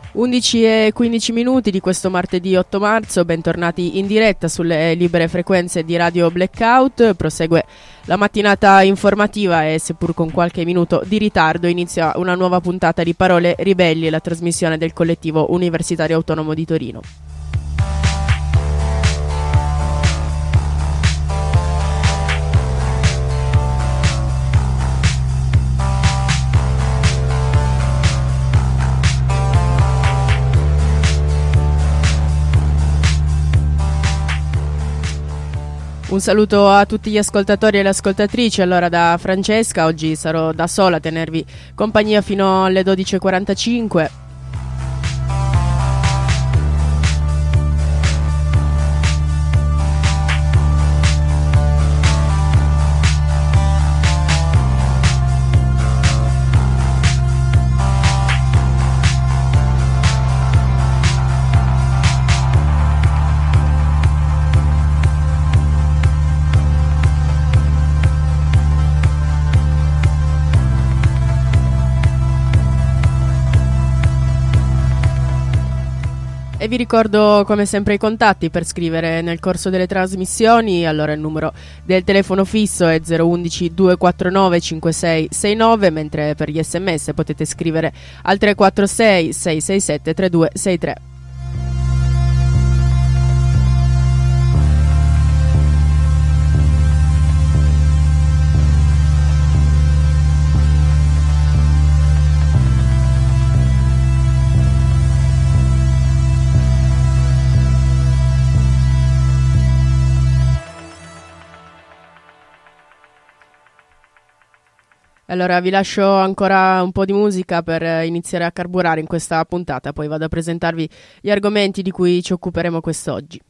11 e 15 minuti di questo martedì 8 marzo, bentornati in diretta sulle libere frequenze di Radio Blackout. Prosegue la mattinata informativa e seppur con qualche minuto di ritardo inizia una nuova puntata di Parole Ribelli, la trasmissione del collettivo universitario autonomo di Torino. Un saluto a tutti gli ascoltatori e le ascoltatrici. Allora, da Francesca, oggi sarò da sola a tenervi compagnia fino alle 12:45. E vi ricordo come sempre i contatti per scrivere nel corso delle trasmissioni. Allora il numero del telefono fisso è 011 249 5669, mentre per gli sms potete scrivere al 346 667 3263. Allora vi lascio ancora un po' di musica per iniziare a carburare in questa puntata, poi vado a presentarvi gli argomenti di cui ci occuperemo quest'oggi.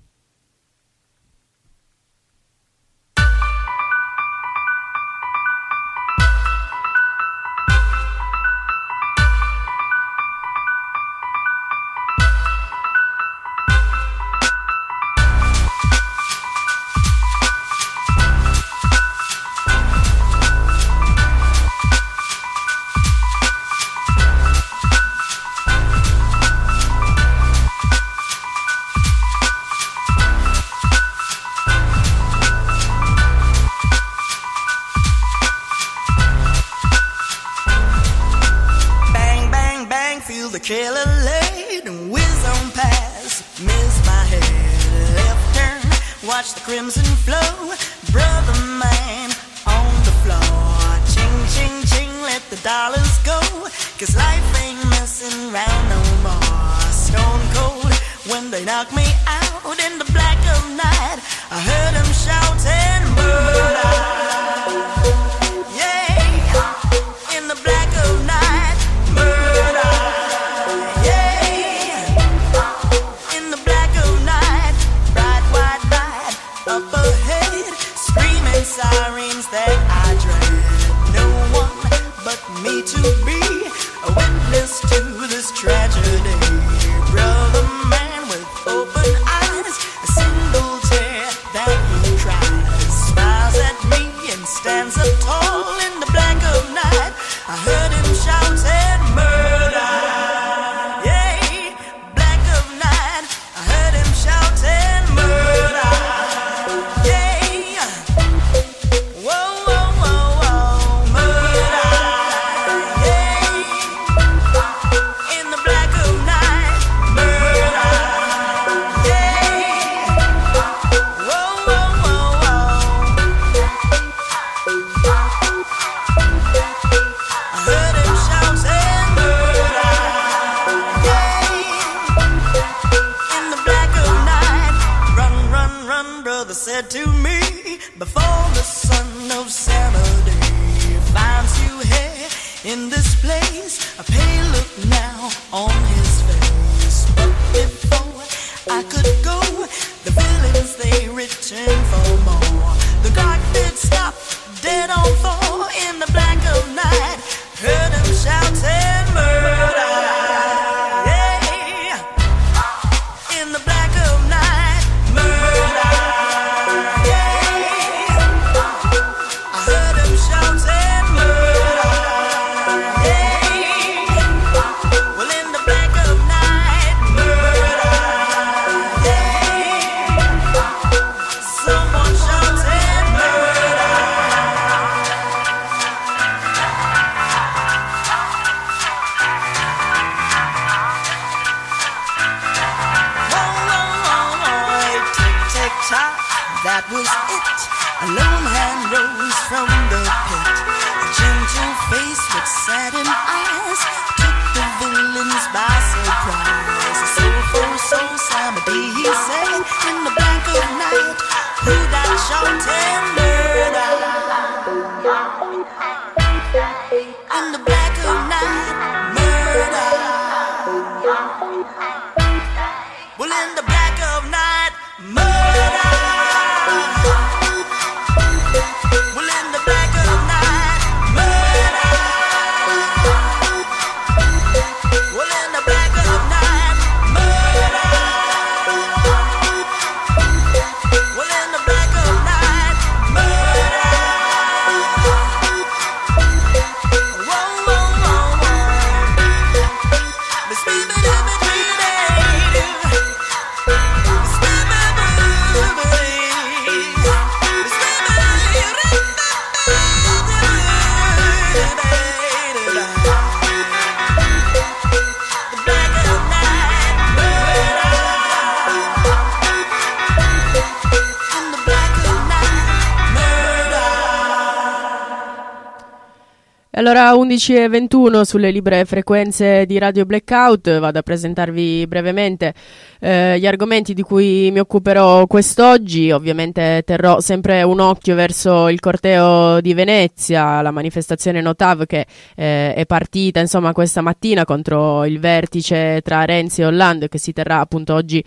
Trailer laid and whiz on past, miss my head, left turn, watch the crimson flow, brother man on the floor, ching, ching, ching, let the dollars go, 'cause life ain't messing round no more, stone cold, when they knock me out in the black of night, I heard them shouting murder, yeah, in the black of night, murder. Sirens that I dread, no one but me to be a witness to this tragedy. Brother man with open eyes, a single tear that he cries, smiles at me and stands up tall in the black of night. I heard him shouting murder, yeah, black of night. I heard him shouting murder, yeah. Said to me before the son of Saturday finds you here in this place, a pale look now on his face. But before I could go, the villains they returned for more. The guard did stop dead on four in the black of night. Heard him shouting murder. that was it. A lone hand rose from the pit. A gentle face with saddened eyes took the villains by surprise. A soulful soul Samedi, he said, in the black of night, who that shouted murder? In the black of night, murder. Well, in the black of night, murder. Well, in the black of night, murder. Well, in the black of night, murder. Well, in the black of night, murder. Whoa, whoa, whoa, whoa. Miss me, Allora 11:21 sulle libere frequenze di Radio Blackout, vado a presentarvi brevemente gli argomenti di cui mi occuperò quest'oggi. Ovviamente terrò sempre un occhio verso il corteo di Venezia, la manifestazione Notav che è partita insomma questa mattina contro il vertice tra Renzi e Hollande che si terrà appunto oggi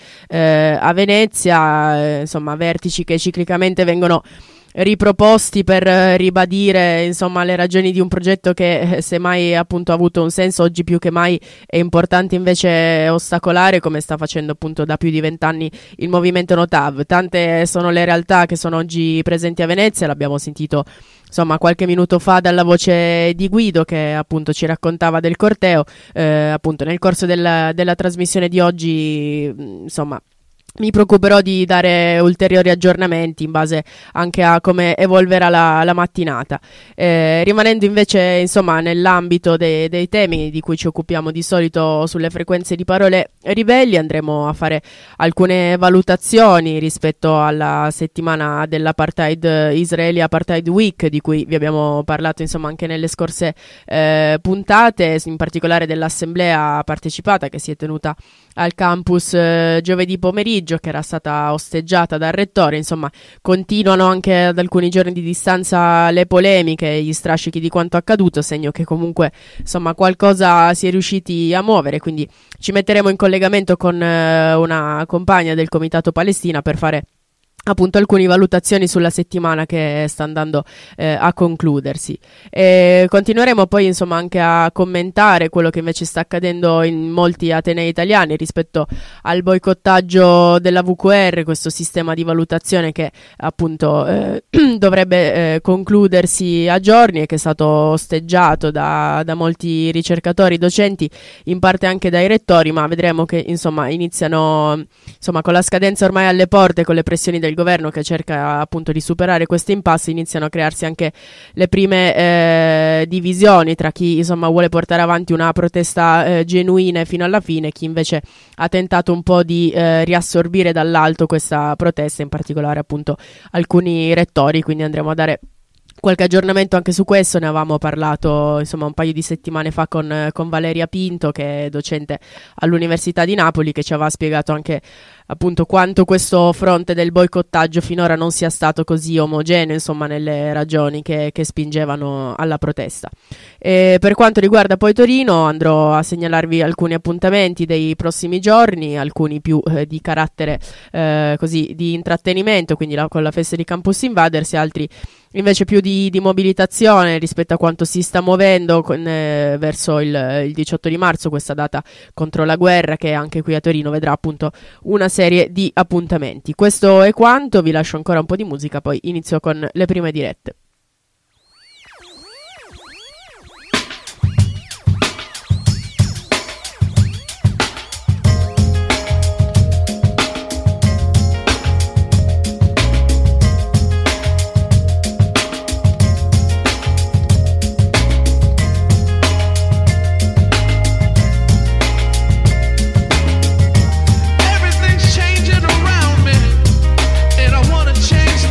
a Venezia, insomma vertici che ciclicamente vengono riproposti per ribadire insomma le ragioni di un progetto che se mai appunto ha avuto un senso, oggi più che mai è importante invece ostacolare, come sta facendo appunto da più di 20 anni il movimento Notav. Tante sono le realtà che sono oggi presenti a Venezia, l'abbiamo sentito insomma qualche minuto fa dalla voce di Guido che appunto ci raccontava del corteo, appunto nel corso della trasmissione di oggi insomma mi preoccuperò di dare ulteriori aggiornamenti in base anche a come evolverà la mattinata. Rimanendo invece insomma nell'ambito dei temi di cui ci occupiamo di solito sulle frequenze di Parole Ribelli, andremo a fare alcune valutazioni rispetto alla settimana dell'apartheid, Israeli Apartheid Week, di cui vi abbiamo parlato insomma anche nelle scorse puntate, in particolare dell'assemblea partecipata che si è tenuta al campus giovedì pomeriggio, che era stata osteggiata dal rettore. Insomma continuano anche ad alcuni giorni di distanza le polemiche e gli strascichi di quanto accaduto, segno che comunque insomma qualcosa si è riusciti a muovere, quindi ci metteremo in collegamento con una compagna del Comitato Palestina per fare appunto alcune valutazioni sulla settimana che sta andando a concludersi. Continueremo poi insomma anche a commentare quello che invece sta accadendo in molti atenei italiani rispetto al boicottaggio della VQR, questo sistema di valutazione che appunto dovrebbe concludersi a giorni e che è stato osteggiato da molti ricercatori, docenti, in parte anche dai rettori, ma vedremo che insomma iniziano insomma con la scadenza ormai alle porte, con le pressioni del governo che cerca appunto di superare questo impasse, iniziano a crearsi anche le prime divisioni tra chi insomma vuole portare avanti una protesta genuina fino alla fine, chi invece ha tentato un po' di riassorbire dall'alto questa protesta, in particolare appunto alcuni rettori. Quindi andremo a dare qualche aggiornamento anche su questo. Ne avevamo parlato insomma un paio di settimane fa con Valeria Pinto, che è docente all'Università di Napoli, che ci aveva spiegato anche appunto quanto questo fronte del boicottaggio finora non sia stato così omogeneo insomma nelle ragioni che spingevano alla protesta. Per quanto riguarda poi Torino, andrò a segnalarvi alcuni appuntamenti dei prossimi giorni, alcuni più di carattere così di intrattenimento, quindi con la festa di Campus Invaders, e altri invece più di mobilitazione rispetto a quanto si sta muovendo verso il 18 di marzo, questa data contro la guerra, che anche qui a Torino vedrà appunto una serie di appuntamenti. Questo è quanto, vi lascio ancora un po' di musica, poi inizio con le prime dirette. Change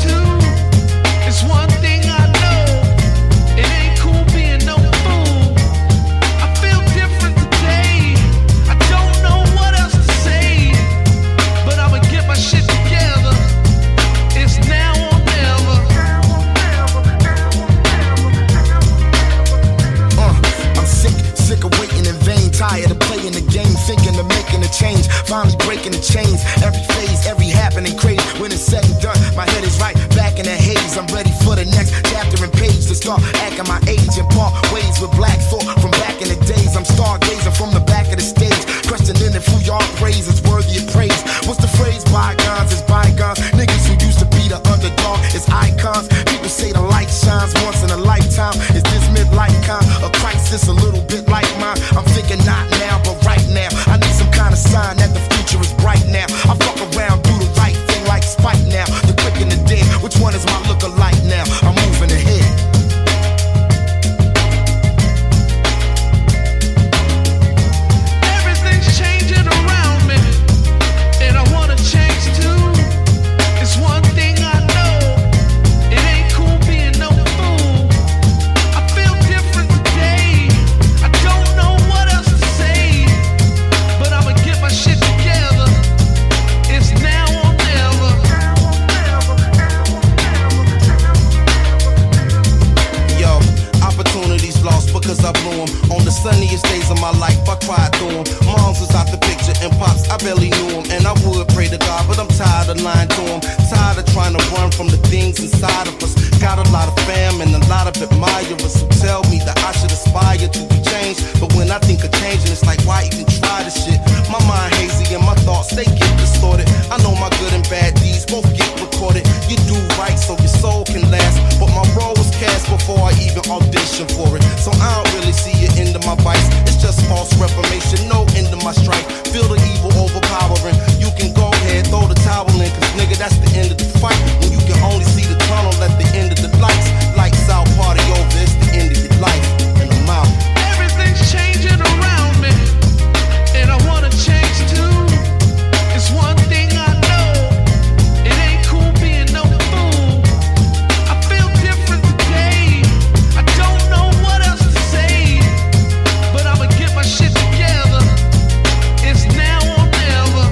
making a change, finally breaking the chains. Every phase, every happening crazy. When it's said and done, my head is right back in the haze. I'm ready for the next chapter and page to start acting my age and part ways with black thought from back in the days. I'm stargazing from the back of the stage, questioning if who y'all praise is worthy of praise. What's the phrase? Bygones is bygones. Niggas who used to be the underdog is icons. People say the light shines once in a lifetime. Is this midlife kind of crisis a little bit like mine? I'm thinking not now, but right now. I need some kind of sign that the future is bright now. I fuck around, do the right thing like Spike now. The quick and the dead, which one is my look-alike now? I'm moving ahead. Sunniest days of my life, I cried through them. Moms was out the picture and pops, I barely knew him. And I would pray to God, but I'm tired of lying to him. Tired of trying to run from the things inside of us. Got a lot of fam and a lot of admirers who tell me that I should aspire to be changed. But when I think of changing, it's like, why even try this shit? My mind hazy and my thoughts, they get distorted. I know my good and bad deeds both get recorded. You do right so your soul can last, but my role was cast before I even auditioned for it. So I don't really see it into my vice. It's just false reformation, no end to my strife. Feel the evil overpowering. You can go ahead, throw the towel in, cause nigga, that's the end of the fight. When you can only see the tunnel at the end of the lights. Lights out, party over, it's the end of your life. And I'm out. Everything's changing around me, and I wanna change too. It's one thing I know, it ain't cool being no fool. I feel different today, I don't know what else to say, but I'ma get my shit together. It's now or never.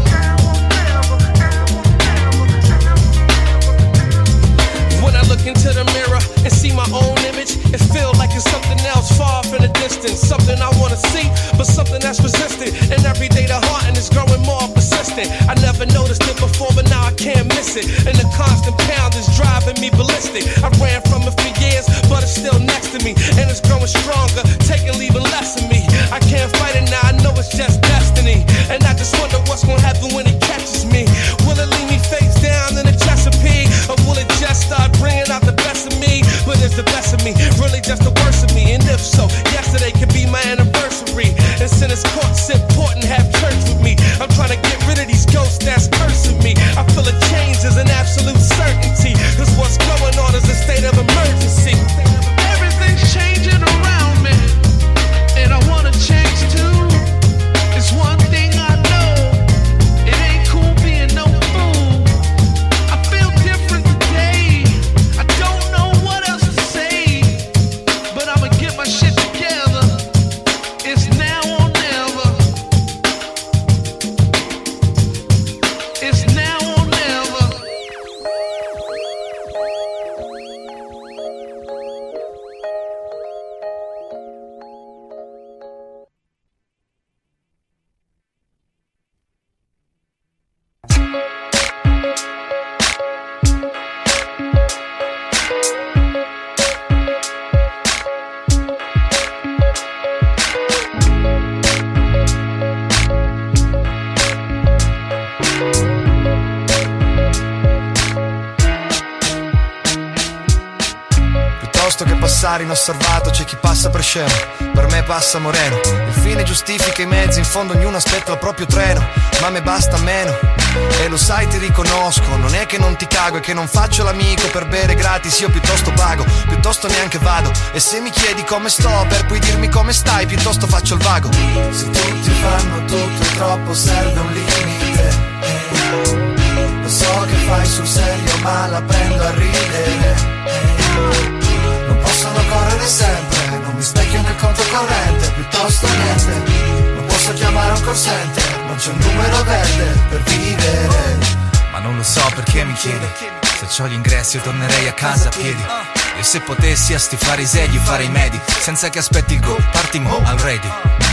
When I look into the mirror and see my own image, it feels like it's something else far off in the distance. Something I wanna see, but something that's resistant. And every day the haunting is growing more persistent. I never noticed it before, but now I can't miss it. And the constant pound is driving me ballistic. I ran from it for years, but it's still next to me. And it's growing stronger, taking, leaving less of me. I can't fight it now, I know it's just destiny. And I just wonder what's gonna happen when it catches me. Will it leave me face down in the Chesapeake? Or will it just start bringing out the best of me? But is the best of me really just the worst of me? And if so, yesterday could be my anniversary. And since it's court, sit port and have church with me. I'm trying to get rid of these ghosts that's cursing me. I feel a change is an absolute certainty, cause what's going on is a state of emergency. Everything's changing around me, and I wanna change too. It's one thing I know, it ain't cool being no fool. I feel different today, I don't know what else to say, but I'ma get my shit together. It's now or never. It's now or never. Piuttosto che passare inosservato c'è chi passa per scemo, per me passa moreno. Il fine giustifica i mezzi, in fondo ognuno aspetta il proprio treno, ma a me basta meno. E lo sai, ti riconosco, non è che non ti cago, è che non faccio l'amico per bere gratis. Io piuttosto pago, piuttosto neanche vado. E se mi chiedi come sto per poi dirmi come stai, piuttosto faccio il vago. Se tutti fanno tutto e troppo serve un limite. Lo so che fai sul serio ma la prendo a ridere. Non possono correre sempre, non mi specchio nel conto corrente, piuttosto niente. Non posso chiamare un call center, non c'è un numero verde per vivere. Ma non lo so perché mi chiedi. Se c'ho gli ingressi io tornerei a casa a piedi. E se potessi a sti farisei farei medi, senza che aspetti il go, parti mo, al ready.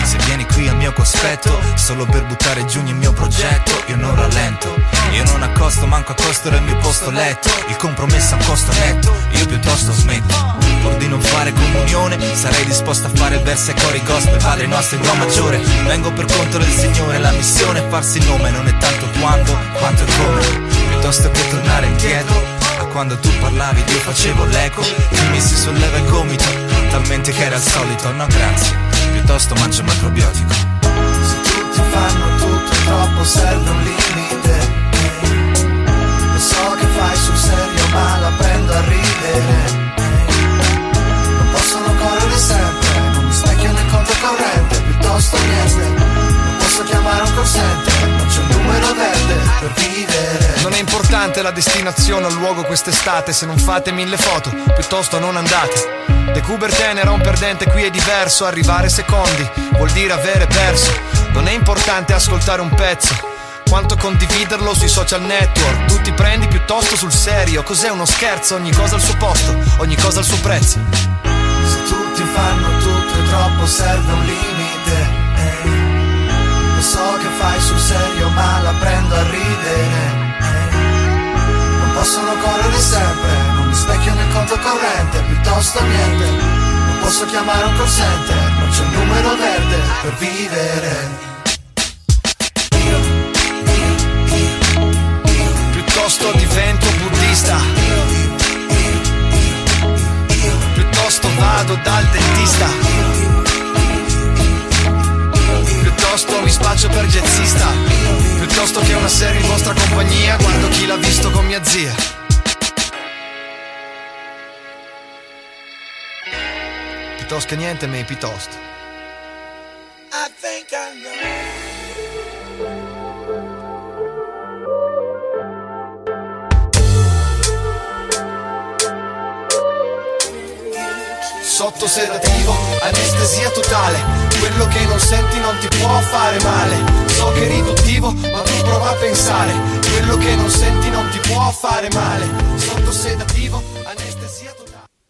Se vieni qui al mio cospetto solo per buttare giù il mio progetto, io non rallento. Io non accosto, manco accosto il mio posto letto. Il compromesso a un costo netto, io piuttosto smetto. Pur di non fare comunione, sarei disposto a fare versi e cori gospel, Padre nostro in do maggiore. Vengo per conto del Signore, la missione è farsi nome. Non è tanto quando, quanto è come. Piuttosto che tornare indietro a quando tu parlavi, io facevo l'eco. Chi mi si solleva il gomito, talmente che era il solito. No grazie, piuttosto mangio macrobiotico. Se tutti fanno tutto e troppo serve un limite. Lo so che fai sul serio ma la prendo a ridere. Non possono correre sempre, non mi specchio nel conto corrente. Piuttosto niente, non posso chiamare un call center, non c'è un numero verde per vivere. Non è importante la destinazione o il luogo quest'estate, se non fate 1000 foto, piuttosto non andate. De Coubertin era un perdente, qui è diverso. Arrivare secondi vuol dire avere perso. Non è importante ascoltare un pezzo, quanto condividerlo sui social network. Tu ti prendi piuttosto sul serio. Cos'è uno scherzo? Ogni cosa al suo posto, ogni cosa al suo prezzo. Se tutti fanno tutto e troppo serve un limite. Lo so che fai sul serio ma la prendo a ridere. Non possono correre sempre, non mi specchio nel conto corrente. Piuttosto niente, non posso chiamare un call center, non c'è un numero verde per vivere. Piuttosto divento buddista. Piuttosto vado dal dentista. Piuttosto mi spaccio per jazzista. Piuttosto che una serie in vostra compagnia, guardo chi l'ha visto con mia zia. Piuttosto che niente, me piuttosto. I think I know. Sotto sedativo, anestesia totale. Quello che non senti non ti può fare male. So che è riduttivo, ma tu prova a pensare. Quello che non senti non ti può fare male. Sotto sedativo, anestesia totale.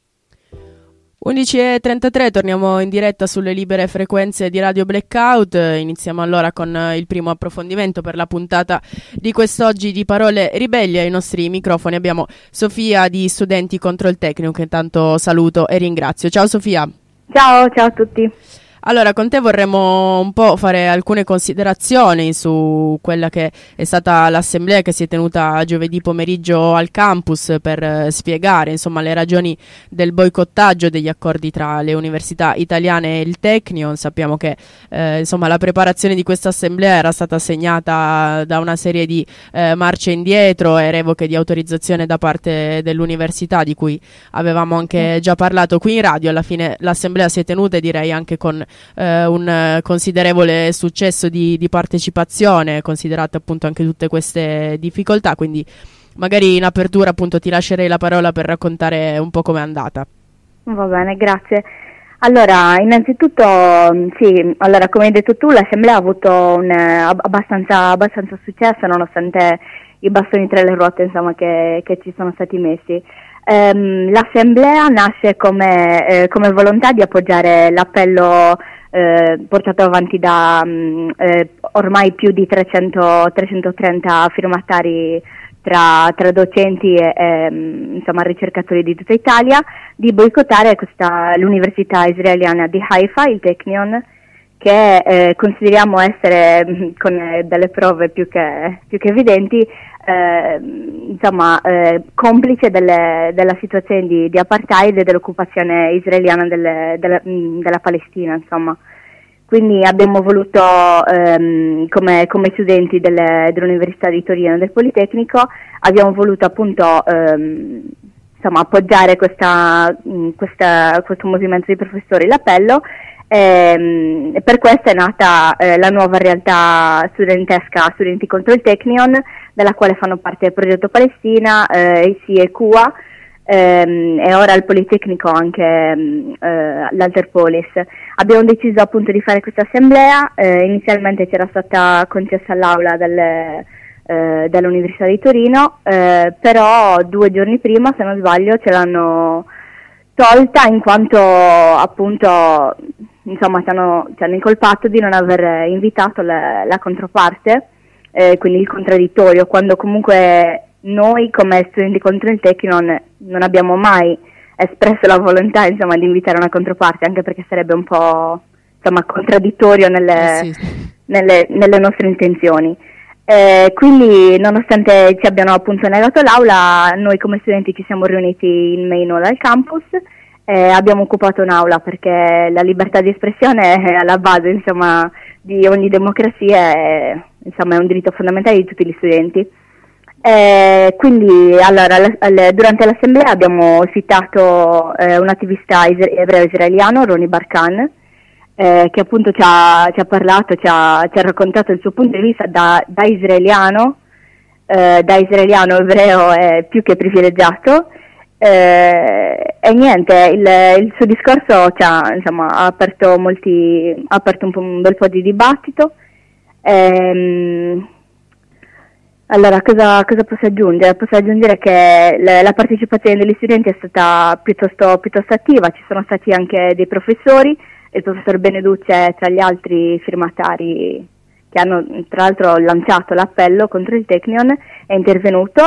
11:33, torniamo in diretta sulle libere frequenze di Radio Blackout. Iniziamo allora con il primo approfondimento per la puntata di quest'oggi di Parole Ribelli. Ai nostri microfoni abbiamo Sofia di Studenti contro il Tecnico, che intanto saluto e ringrazio. Ciao Sofia. Ciao a tutti. Allora, con te vorremmo un po' fare alcune considerazioni su quella che è stata l'assemblea che si è tenuta giovedì pomeriggio al campus per spiegare, insomma, le ragioni del boicottaggio degli accordi tra le università italiane e il Technion. Sappiamo che insomma, la preparazione di questa assemblea era stata segnata da una serie di marce indietro e revoche di autorizzazione da parte dell'università, di cui avevamo anche già parlato qui in radio. Alla fine l'assemblea si è tenuta, e direi anche con un considerevole successo di partecipazione, considerate appunto anche tutte queste difficoltà. Quindi magari in apertura appunto ti lascerei la parola per raccontare un po' com'è andata. Va bene, grazie. Allora, innanzitutto sì, allora come hai detto tu, l'assemblea ha avuto un abbastanza successo, nonostante i bastoni tra le ruote, insomma, che ci sono stati messi. L'assemblea nasce come volontà di appoggiare l'appello portato avanti da ormai più di 330 firmatari tra docenti e insomma ricercatori di tutta Italia, di boicottare l'università israeliana di Haifa, il Technion, che consideriamo essere, con delle prove più che evidenti, complice della situazione di apartheid e dell'occupazione israeliana della Palestina, insomma. Quindi abbiamo voluto, come studenti dell'Università di Torino e del Politecnico, abbiamo voluto appunto appoggiare questo movimento di professori, l'appello. Per questo è nata la nuova realtà studentesca Studenti contro il Technion, dalla quale fanno parte il Progetto Palestina, ISI e CUA, e ora il Politecnico anche l'Alterpolis. Abbiamo deciso appunto di fare questa assemblea. Inizialmente c'era stata concessa all'aula dall'Università di Torino, però 2 giorni prima, se non sbaglio, ce l'hanno tolta, in quanto appunto insomma ci hanno incolpato di non aver invitato la controparte, quindi il contraddittorio, quando comunque noi come studenti contro il Technion non abbiamo mai espresso la volontà, insomma, di invitare una controparte, anche perché sarebbe un po', insomma, contraddittorio nelle nostre intenzioni. Quindi, nonostante ci abbiano appunto negato l'aula, noi come studenti ci siamo riuniti in main hall al campus, abbiamo occupato un'aula, perché la libertà di espressione è alla base, insomma, di ogni democrazia, insomma, è un diritto fondamentale di tutti gli studenti. Quindi allora durante l'assemblea abbiamo citato un attivista ebreo-israeliano, Roni Barkan, che appunto ci ha parlato, ci ha raccontato il suo punto di vista da israeliano ebreo più che privilegiato, e niente, il suo discorso insomma, ha aperto un bel po' di dibattito. Allora, cosa posso aggiungere? Posso aggiungere che la partecipazione degli studenti è stata piuttosto attiva, ci sono stati anche dei professori, il professor Beneduce tra gli altri firmatari che hanno tra l'altro lanciato l'appello contro il Technion, è intervenuto,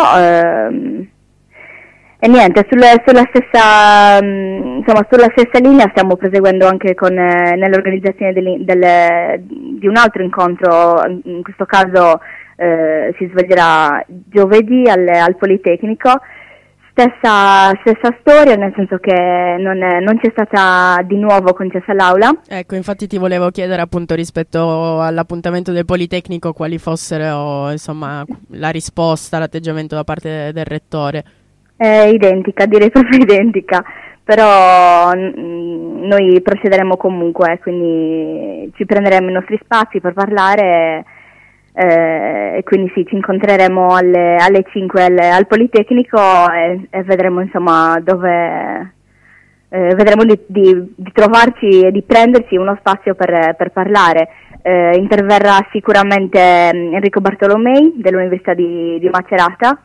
e niente, sulla stessa linea stiamo proseguendo anche nell'organizzazione di un altro incontro, in questo caso si svolgerà giovedì al Politecnico. Stessa storia, nel senso che non c'è stata di nuovo concessa l'aula. Ecco, infatti ti volevo chiedere appunto rispetto all'appuntamento del Politecnico quali fossero, insomma, la risposta, l'atteggiamento da parte del rettore. È identica, direi proprio identica, però noi procederemo comunque, quindi ci prenderemo i nostri spazi per parlare. E quindi sì, ci incontreremo alle 5 al Politecnico e vedremo, insomma, dove vedremo di trovarci e di prenderci uno spazio per parlare. Interverrà sicuramente Enrico Bartolomei dell'Università di Macerata,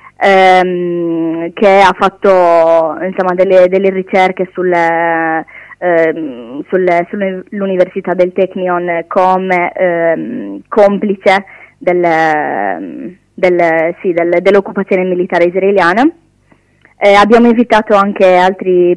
che ha fatto, insomma, delle ricerche sull'Università del Technion come complice dell'occupazione militare israeliana. Abbiamo invitato anche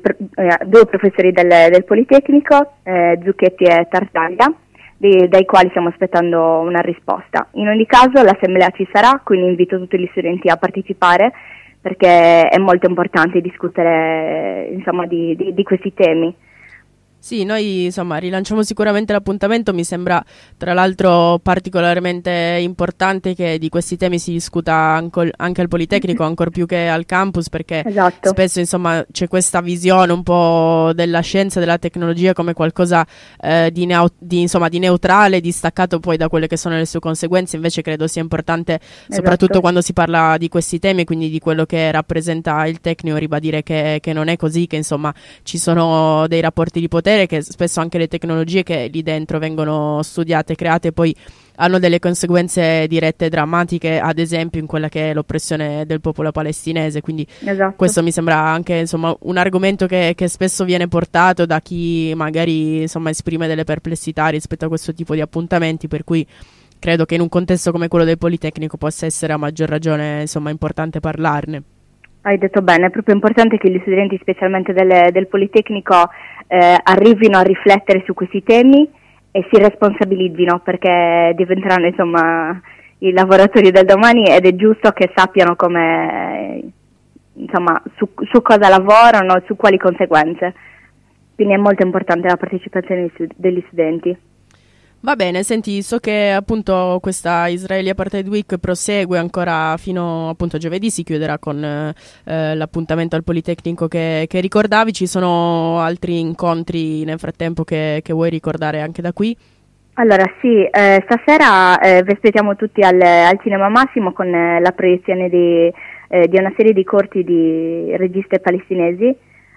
due professori del Politecnico, Zucchetti e Tartaglia, dai quali stiamo aspettando una risposta. In ogni caso l'assemblea ci sarà, quindi invito tutti gli studenti a partecipare, perché è molto importante discutere, insomma, di questi temi. Sì, noi insomma rilanciamo sicuramente l'appuntamento, mi sembra tra l'altro particolarmente importante che di questi temi si discuta anche al Politecnico, ancor più che al campus, perché esatto. Spesso insomma c'è questa visione un po' della scienza, della tecnologia come qualcosa di neutrale, distaccato poi da quelle che sono le sue conseguenze. Invece credo sia importante, soprattutto esatto, quando si parla di questi temi, quindi di quello che rappresenta il Technion, ribadire che non è così, che insomma ci sono dei rapporti di potere, che spesso anche le tecnologie che lì dentro vengono studiate e create poi hanno delle conseguenze dirette e drammatiche, ad esempio in quella che è l'oppressione del popolo palestinese. Quindi esatto, questo mi sembra anche, insomma, un argomento che spesso viene portato da chi magari, insomma, esprime delle perplessità rispetto a questo tipo di appuntamenti, per cui credo che in un contesto come quello del Politecnico possa essere a maggior ragione, insomma, importante parlarne. Hai detto bene, è proprio importante che gli studenti, specialmente del Politecnico, arrivino a riflettere su questi temi e si responsabilizzino, perché diventeranno, insomma, i lavoratori del domani, ed è giusto che sappiano come, insomma, su cosa lavorano, su quali conseguenze. Quindi è molto importante la partecipazione degli studenti. Va bene, senti, so che appunto questa Israeli Apartheid Week prosegue ancora fino appunto a giovedì, si chiuderà con l'appuntamento al Politecnico che ricordavi. Ci sono altri incontri nel frattempo che vuoi ricordare anche da qui? Allora sì, stasera vi aspettiamo tutti al Cinema Massimo con la proiezione di una serie di corti di registe palestinesi,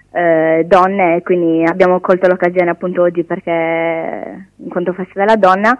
donne, quindi abbiamo colto l'occasione appunto oggi perché in quanto festa della donna,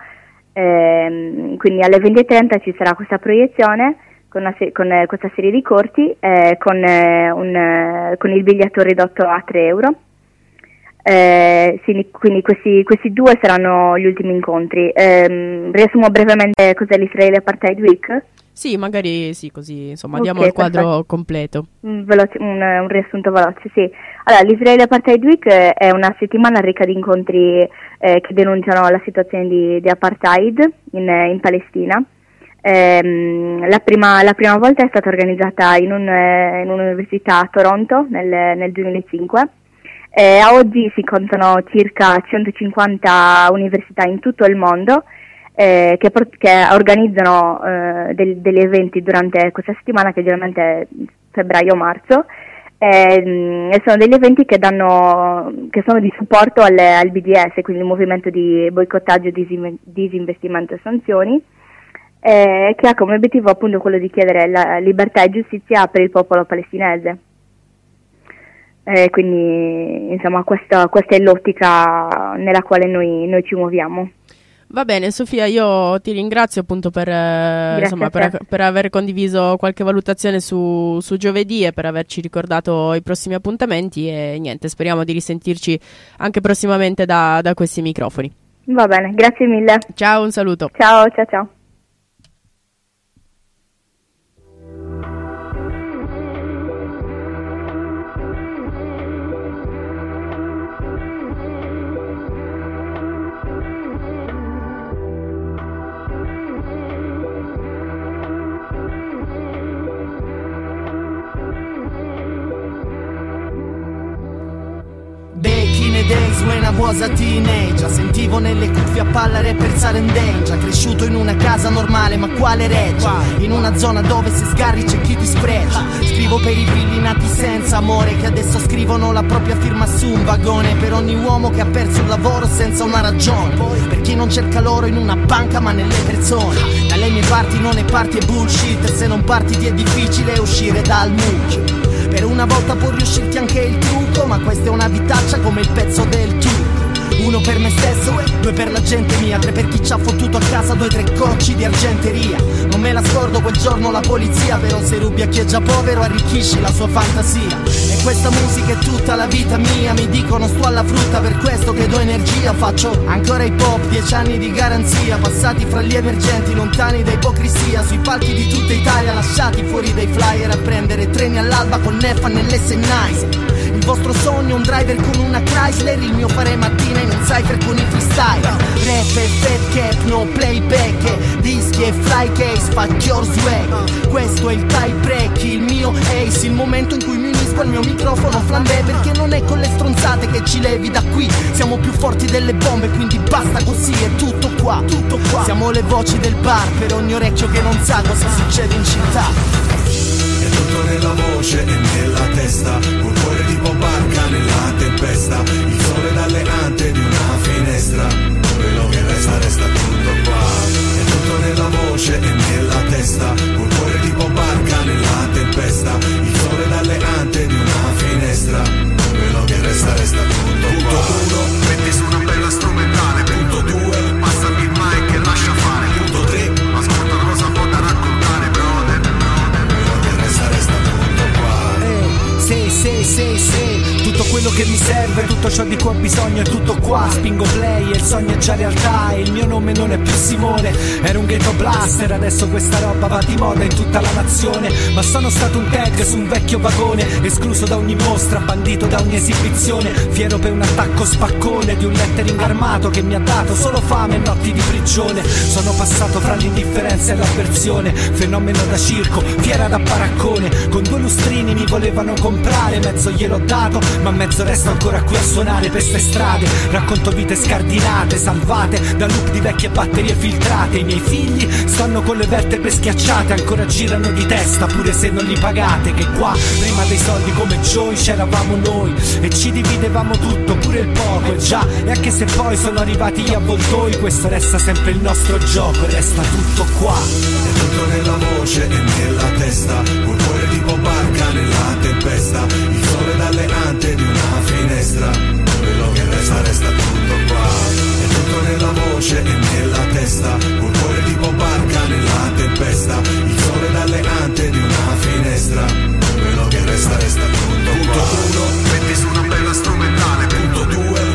quindi alle 20:30 ci sarà questa proiezione con questa serie di corti, con il biglietto ridotto a 3 euro. Sì, quindi questi due saranno gli ultimi incontri. Riassumo brevemente cos'è l'Israele Apartheid Week. Sì, magari sì, così insomma diamo il quadro completo. Un riassunto veloce, sì. Allora, l'Israele Apartheid Week è una settimana ricca di incontri che denunciano la situazione di apartheid in Palestina. La prima volta è stata organizzata in un'università a Toronto nel 2005. A oggi si contano circa 150 università in tutto il mondo che organizzano degli eventi durante questa settimana, che generalmente è febbraio-marzo, e sono degli eventi che sono di supporto al BDS, quindi il movimento di boicottaggio, disinvestimento e sanzioni, che ha come obiettivo appunto quello di chiedere la libertà e giustizia per il popolo palestinese. Quindi insomma questa è l'ottica nella quale noi ci muoviamo. Va bene Sofia, io ti ringrazio appunto per aver condiviso qualche valutazione su giovedì e per averci ricordato i prossimi appuntamenti, e niente, speriamo di risentirci anche prossimamente da questi microfoni. Va bene, grazie mille. Ciao, un saluto. Ciao. Days when I was a teenager, sentivo nelle cuffie a palla rapper in danger. Cresciuto in una casa normale, ma quale reggia? In una zona dove se sgarri c'è chi ti sfregia. Scrivo per i figli nati senza amore, che adesso scrivono la propria firma su un vagone. Per ogni uomo che ha perso il lavoro senza una ragione, per chi non cerca l'oro in una banca ma nelle persone. Dalle mie parti non è parti e bullshit, e se non parti ti è difficile uscire dal mucchio. Per una volta può riuscirti anche il trucco, ma questa è una vitaccia come il pezzo del trucco. Uno per me stesso e due per la gente mia, tre per chi ci ha fottuto a casa 2-3 cocci di argenteria. Non me la scordo quel giorno la polizia, però se rubi a chi è già povero arricchisci la sua fantasia. E questa musica è tutta la vita mia, mi dicono sto alla frutta, per questo che do energia. Faccio ancora hip hop, 10 anni di garanzia, passati fra gli emergenti, lontani da ipocrisia. Sui palchi di tutta Italia, lasciati fuori dai flyer, a prendere treni all'alba con Neffa nell'S9. Il vostro sogno è un driver con una Chrysler, il mio fare mattina in un cypher con i freestyle. Rap e fat cap, no playback, dischi e fly case, fuck your swag. Questo è il tie break, il mio ace, il momento in cui mi unisco al mio microfono flambé, perché non è con le stronzate che ci levi da qui. Siamo più forti delle bombe, quindi basta così, è tutto qua, tutto qua. Siamo le voci del bar per ogni orecchio che non sa cosa succede in città. È tutto nella voce e nella testa, un cuore tipo barca nella tempesta, il sole dalle ante di una finestra, quello che resta resta tutto qua. È tutto nella voce e nella testa, un cuore tipo barca nella tempesta, il sole dalle ante di una finestra, quello che resta resta tutto qua. Punto 1, metti su una bella strumentale. Punto 2, passami il mic e lascia fare. Punto 3, ascolta una cosa un po' da raccontare, brother. Quello che resta tutto qua. Sì, tutto quello che mi serve, tutto ciò di cui ho bisogno è tutto qua. Spingo play e il sogno è già realtà, e il mio nome non è più Simone. Ero un ghetto blaster, adesso questa roba va di moda in tutta la nazione. Ma sono stato un tag su un vecchio vagone, escluso da ogni mostra, bandito da ogni esibizione. Fiero per un attacco spaccone di un lettering armato che mi ha dato solo fame e notti di prigione. Sono passato fra l'indifferenza e l'avversione, fenomeno da circo, fiera da baraccone. Con 2 lustrini mi volevano comprare, mezzo gliel'ho dato, ma mezzo resto ancora qui a suonare per ste strade. Racconto vite scardinate, salvate da loop di vecchie batterie filtrate. I miei figli stanno con le vertebre schiacciate, ancora girano di testa pure se non li pagate. Che qua prima dei soldi come Joey c'eravamo noi, e ci dividevamo tutto, pure il poco. E già, e anche se poi sono arrivati gli avvoltoi, questo resta sempre il nostro gioco, resta tutto qua. È tutto nella voce e nella testa, un cuore tipo barca nella tempesta, il sole dalle ante di una finestra, quello che resta resta tutto qua. È tutto nella voce e nella testa, un cuore tipo barca nella tempesta, il sole dalle ante di una finestra, quello che resta resta tutto qua. Punto 1, metti su una bella strumentale. Punto 2,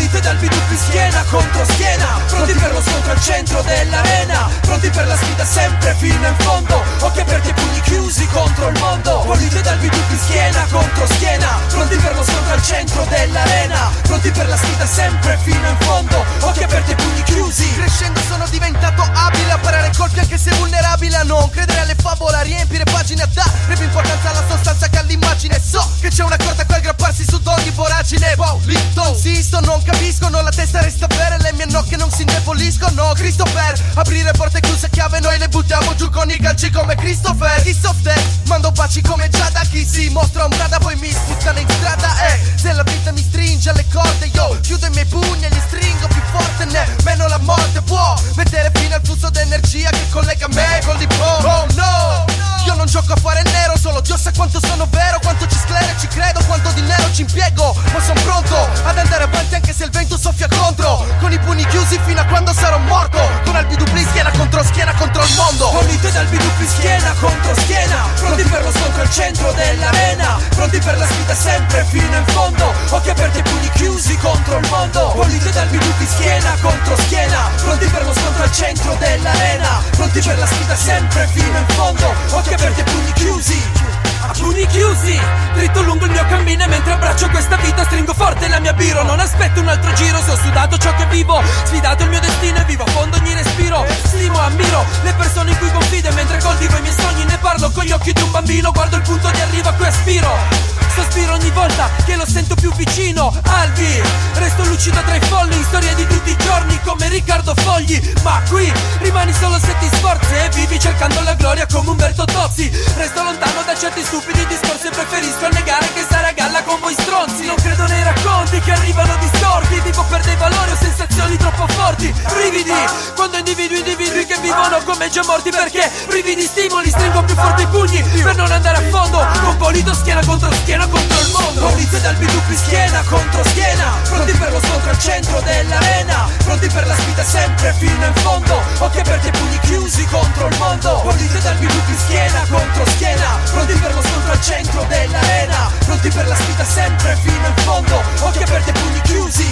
Unite dal biduppi schiena contro schiena, pronti per lo scontro al centro dell'arena, pronti per la sfida sempre fino in fondo, occhi aperti e pugni chiusi contro il mondo. Unite dal biduppi schiena contro schiena, pronti per lo scontro al centro dell'arena, pronti per la sfida sempre fino in fondo, occhi aperti e pugni chiusi. Crescendo sono diventato abile a parare colpi anche se vulnerabile, a non credere alle favole, a riempire pagine, a dare più importanza alla sostanza che all'immagine. So che c'è una corda qua aggrapparsi su ogni voragine. Wow, lì insisto, non capiscono, la testa resta vera e le mie nocche non si indeboliscono. Cristo per aprire porte chiuse a chiave, noi le buttiamo giù con i calci come Christopher. Kiss of Death, mando baci come Giada, chi si mostra un brada poi mi sputtano in strada. Se la vita mi stringe alle corde, io chiudo i miei pugni e li stringo più forte, nemmeno la morte può mettere fine al flusso d'energia che collega me con l'hip-hop. Oh no, io non gioco a fare nero, solo Dio sa quanto sono vero, quanto ci sclero e ci credo, quanto dinero ci impiego, ma son pronto ad andare avanti anche se il vento soffia contro, con i pugni chiusi fino a quando sarò morto, con Albi Dupli schiena contro il mondo. Unite dal biduppi schiena contro schiena, pronti per lo scontro al centro dell'arena, pronti per la sfida sempre fino in fondo, occhi aperti e pugni chiusi contro il mondo. Unite dal biduppi schiena contro schiena, pronti per lo scontro al centro dell'arena, pronti per la sfida sempre fino in fondo, occhi aperti e pugni chiusi. A pugni chiusi, dritto lungo il mio cammino e mentre abbraccio questa vita stringo forte la mia biro. Non aspetto un altro giro, se ho sudato ciò che vivo, sfidato il mio destino e vivo a fondo ogni respiro. Stimo, ammiro le persone in cui confido e mentre coltivo i miei sogni ne parlo con gli occhi di un bambino. Guardo il punto di arrivo a cui aspiro, sospiro ogni volta che lo sento più vicino. Albi, resto lucido tra i folli, in storie di tutti i giorni come Riccardo Fogli. Ma qui rimani solo se ti sforzi e vivi cercando la gloria come Umberto Tozzi. Resto lontano da certi stupidi discorsi e preferisco negare che stare a galla con voi stronzi. Non credo nei racconti che arrivano distorti, vivo per dei valori o sensazioni troppo forti. Brividi, quando individui che vivono come già morti, perché brividi stimoli, stringo più forte i pugni per non andare a fondo, con polito schiena contro il mondo. Unite dal biduppi schiena contro schiena, pronti per lo scontro al centro dell'arena, pronti per la sfida sempre fino in fondo, occhi aperti e pugni chiusi contro il mondo. Unite dal biduppi schiena contro schiena, pronti per lo scontro al centro dell'arena, pronti per la sfida sempre fino in fondo, occhi aperti e pugni chiusi.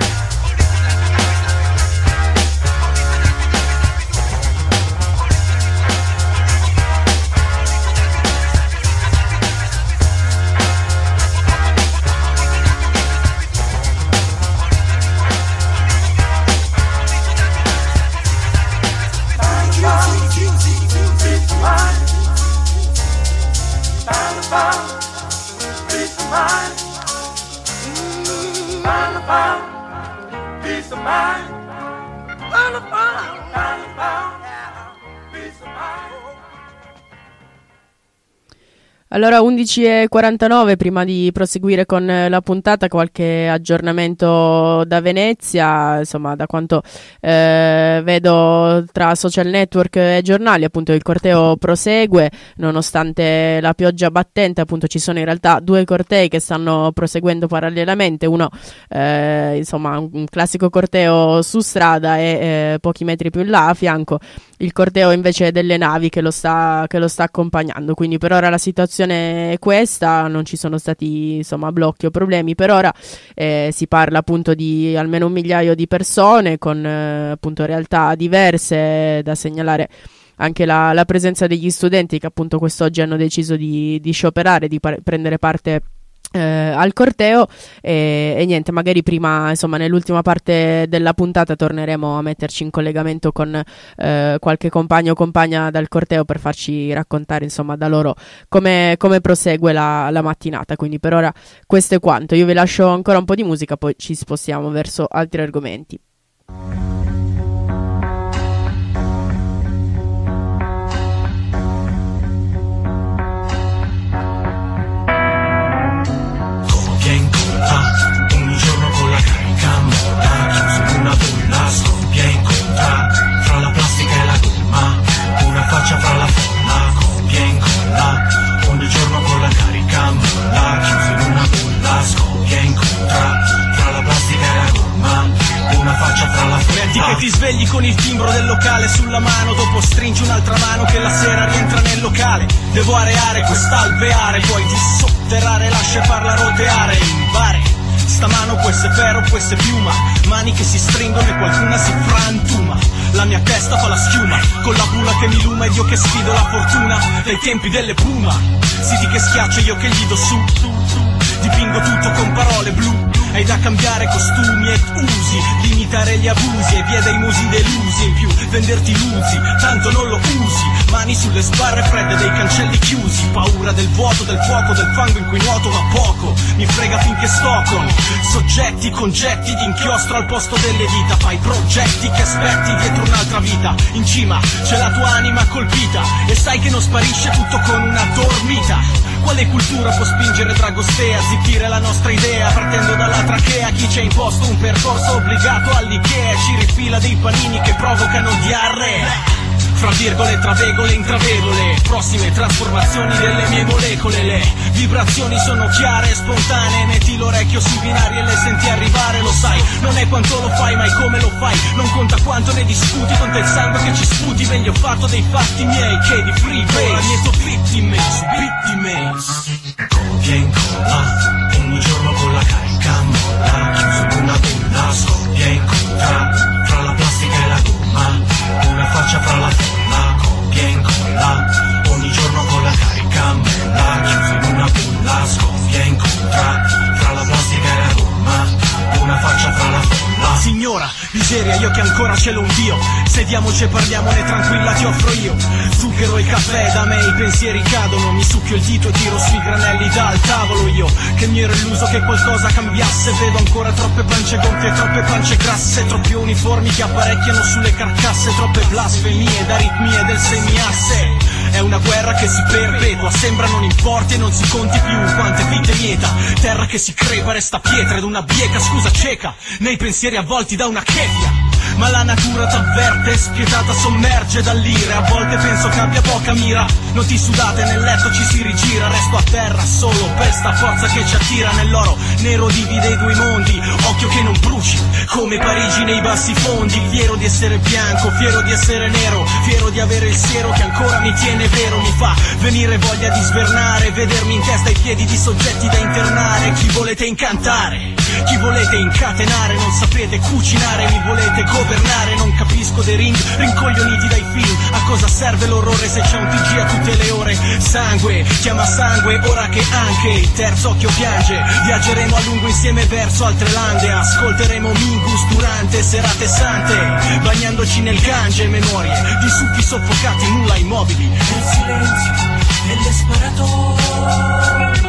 Allora 11:49, prima di proseguire con la puntata, qualche aggiornamento da Venezia. Insomma, da quanto vedo tra social network e giornali, appunto il corteo prosegue nonostante la pioggia battente. Appunto ci sono in realtà due cortei che stanno proseguendo parallelamente, uno insomma un classico corteo su strada e pochi metri più in là a fianco il corteo invece delle navi che lo sta accompagnando. Quindi per ora la situazione è questa, non ci sono stati insomma blocchi o problemi per ora. Si parla appunto di almeno 1 migliaio di persone con appunto realtà diverse. Da segnalare anche la presenza degli studenti che appunto quest'oggi hanno deciso di scioperare, di prendere parte al corteo e niente, magari prima, insomma nell'ultima parte della puntata torneremo a metterci in collegamento con qualche compagno o compagna dal corteo per farci raccontare insomma da loro come prosegue la mattinata. Quindi per ora questo è quanto, io vi lascio ancora un po' di musica, poi ci spostiamo verso altri argomenti. Ogni giorno con la carica moda, chiuso in una bolla, scoppia in contra, fra la plastica e la gomma, una faccia fra la folla, copia e incolla. Ogni giorno con la carica moda, chiuso in una bolla, scoppia e incontra, fra la plastica e la gomma, una faccia fra la folla. Metti che ti svegli con il timbro del locale sulla mano, dopo stringi un'altra mano che la sera rientra nel locale. Devo areare quest'alveare, poi dissotterrare, lascia farla roteare in bare. Sta mano può essere ferro, può queste piuma, mani che si stringono e qualcuna si frantuma. La mia testa fa la schiuma, con la bula che mi luma ed io che sfido la fortuna dai tempi delle Puma. Siti che schiaccio io che gli do su, dipingo tutto con parole blu. Hai da cambiare costumi e usi, limitare gli abusi e via dai musi delusi. In più venderti illusi, tanto non lo usi. Mani sulle sbarre fredde dei cancelli chiusi. Paura del vuoto, del fuoco, del fango in cui nuoto va poco. Mi frega finché sto con soggetti, congetti di inchiostro al posto delle dita. Fai progetti che aspetti dietro un'altra vita. In cima c'è la tua anima colpita e sai che non sparisce tutto con una dormita. Quale cultura può spingere Dragostea a zittire la nostra idea partendo dalla trachea? Chi ci ha imposto un percorso obbligato all'Ikea ci rifila dei panini che provocano diarrea. Fra virgole, travegole, intravedole, prossime trasformazioni delle mie molecole. Le vibrazioni sono chiare e spontanee. Metti l'orecchio sui binari e le senti arrivare. Lo sai, non è quanto lo fai, ma è come lo fai. Non conta quanto ne discuti, conta il sangue che ci sputi. Meglio fatto dei fatti miei che di freebase. Ora nieto vittime su vittime. Copia e incolla, ogni giorno con la carica molla. Chiuso in una bolla, scoppia e incontra. Fra la plastica e la gomma, una faccia fra la folla. Copia e incolla, ogni giorno con la carica molla. Chiuso in una bolla, scoppia e incontra. Fra la plastica e la gomma, una faccia fra la folla. Signora, miseria, io che ancora ce l'ho un Dio. Sediamoci e parliamone tranquilla, ti offro io zucchero e caffè, da me i pensieri cadono. Mi succhio il dito e tiro sui granelli dal tavolo. Io che mi ero illuso che qualcosa cambiasse. Vedo ancora troppe pance gonfie, troppe pance grasse. Troppi uniformi che apparecchiano sulle carcasse. Troppe blasfemie ed aritmie del semiasse. È una guerra che si perpetua, sembra non importi e non si conti più quante vite mieta. Terra che si crepa, resta pietra ed una bieca scusa cieca nei pensieri avvolti da una chefia. Ma la natura t'avverte, spietata sommerge dall'ire. A volte penso che abbia poca mira. Noti sudate nel letto ci si rigira. Resto a terra solo per sta forza che ci attira. Nell'oro nero divide i due mondi. Occhio che non bruci, come Parigi nei bassi fondi. Fiero di essere bianco, fiero di essere nero. Fiero di avere il siero che ancora mi tiene vero. Mi fa venire voglia di svernare, vedermi in testa ai piedi di soggetti da internare. Chi volete incantare? Chi volete incatenare? Non sapete cucinare, mi volete governare. Non capisco dei ring rincoglioniti dai film. A cosa serve l'orrore se c'è un TG a tutte le ore? Sangue, chiama sangue, ora che anche il terzo occhio piange. Viaggeremo a lungo insieme verso altre lande. Ascolteremo Mingus durante serate sante, bagnandoci nel Gange. Memorie di succhi soffocati, nulla immobili. Nel silenzio delle sparatorie.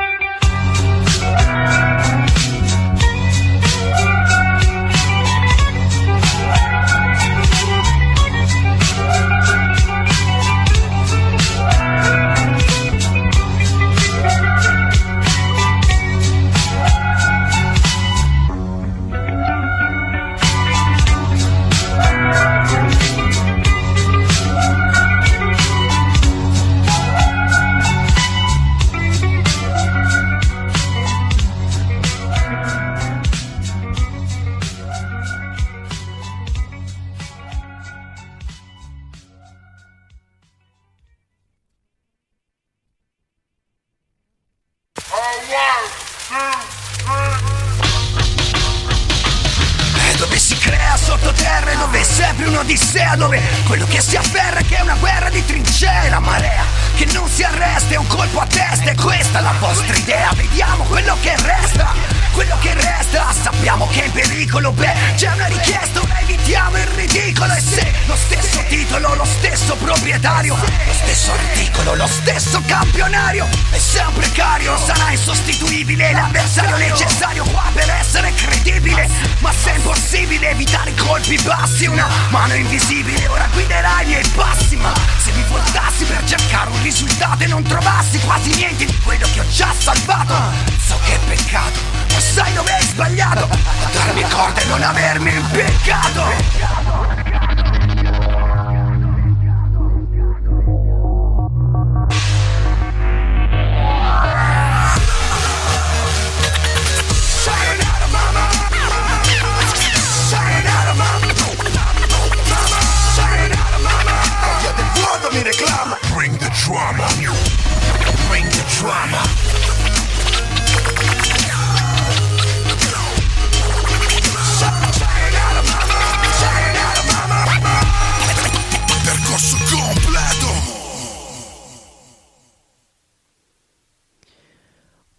Dove si crea sottoterra e dove è sempre un'odissea, dove quello che si afferra è che è una guerra di trincee. La marea che non si arresta è un colpo a testa, e questa è la vostra idea. Vediamo quello che resta, quello che resta. Sappiamo che è in pericolo, beh, c'è una richiesta, ora evitiamo il ridicolo. E se lo stesso titolo, lo stesso proprietario, lo stesso articolo, lo stesso campionario è sempre precario, sarà insostituibile l'avversario necessario qua per essere credibile. Ma se è impossibile evitare i colpi bassi, una mano invisibile ora guiderà i miei passi. Ma se mi voltassi per cercare un risultato e non trovassi quasi niente di quello che ho già salvato, so che è peccato, ma sai dove hai sbagliato? A darmi corda e non avermi impiccato. Mi reclama. Bring the drama. Bring the drama.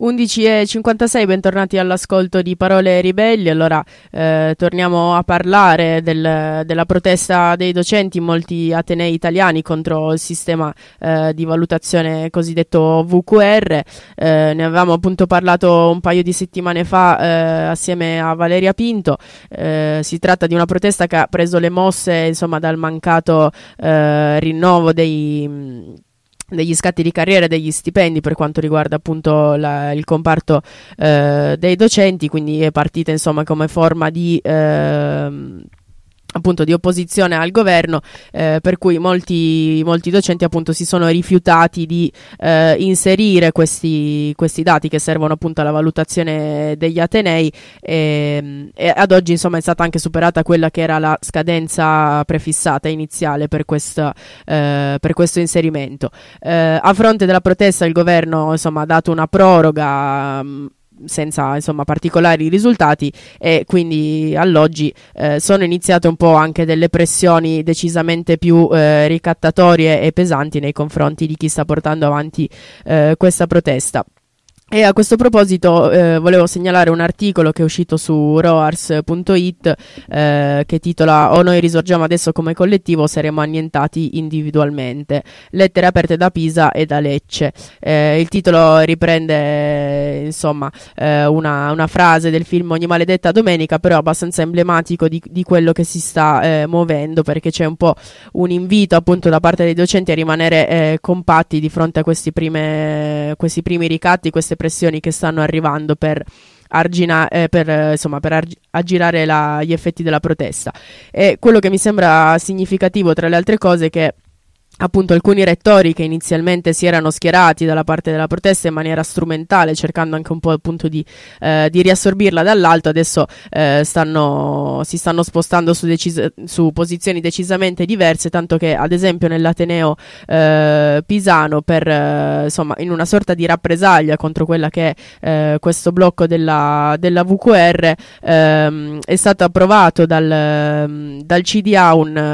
11:56, bentornati all'ascolto di Parole Ribelli. Allora torniamo a parlare della protesta dei docenti in molti atenei italiani contro il sistema di valutazione cosiddetto VQR. Ne avevamo appunto parlato un paio di settimane fa assieme a Valeria Pinto. Si tratta di una protesta che ha preso le mosse, insomma, dal mancato rinnovo degli scatti di carriera e degli stipendi per quanto riguarda appunto il comparto dei docenti, quindi è partita insomma come forma di appunto di opposizione al governo, per cui molti docenti appunto si sono rifiutati di inserire questi dati che servono appunto alla valutazione degli atenei, e ad oggi insomma è stata anche superata quella che era la scadenza prefissata iniziale per questo inserimento. A fronte della protesta il governo insomma ha dato una proroga senza insomma particolari risultati, e quindi all'oggi sono iniziate un po' anche delle pressioni decisamente più ricattatorie e pesanti nei confronti di chi sta portando avanti questa protesta. E a questo proposito volevo segnalare un articolo che è uscito su roars.it che titola "O noi risorgiamo adesso come collettivo o saremo annientati individualmente. Lettere aperte da Pisa e da Lecce". Il titolo riprende insomma una frase del film Ogni maledetta domenica, però abbastanza emblematico di quello che si sta muovendo, perché c'è un po' un invito appunto da parte dei docenti a rimanere compatti di fronte a questi primi ricatti, queste pressioni che stanno arrivando per aggirare gli effetti della protesta. E quello che mi sembra significativo, tra le altre cose, è che appunto alcuni rettori che inizialmente si erano schierati dalla parte della protesta in maniera strumentale, cercando anche un po' appunto di riassorbirla dall'alto, adesso si stanno spostando su posizioni decisamente diverse, tanto che ad esempio nell'Ateneo pisano, in una sorta di rappresaglia contro quella che è questo blocco della VQR, è stato approvato dal CDA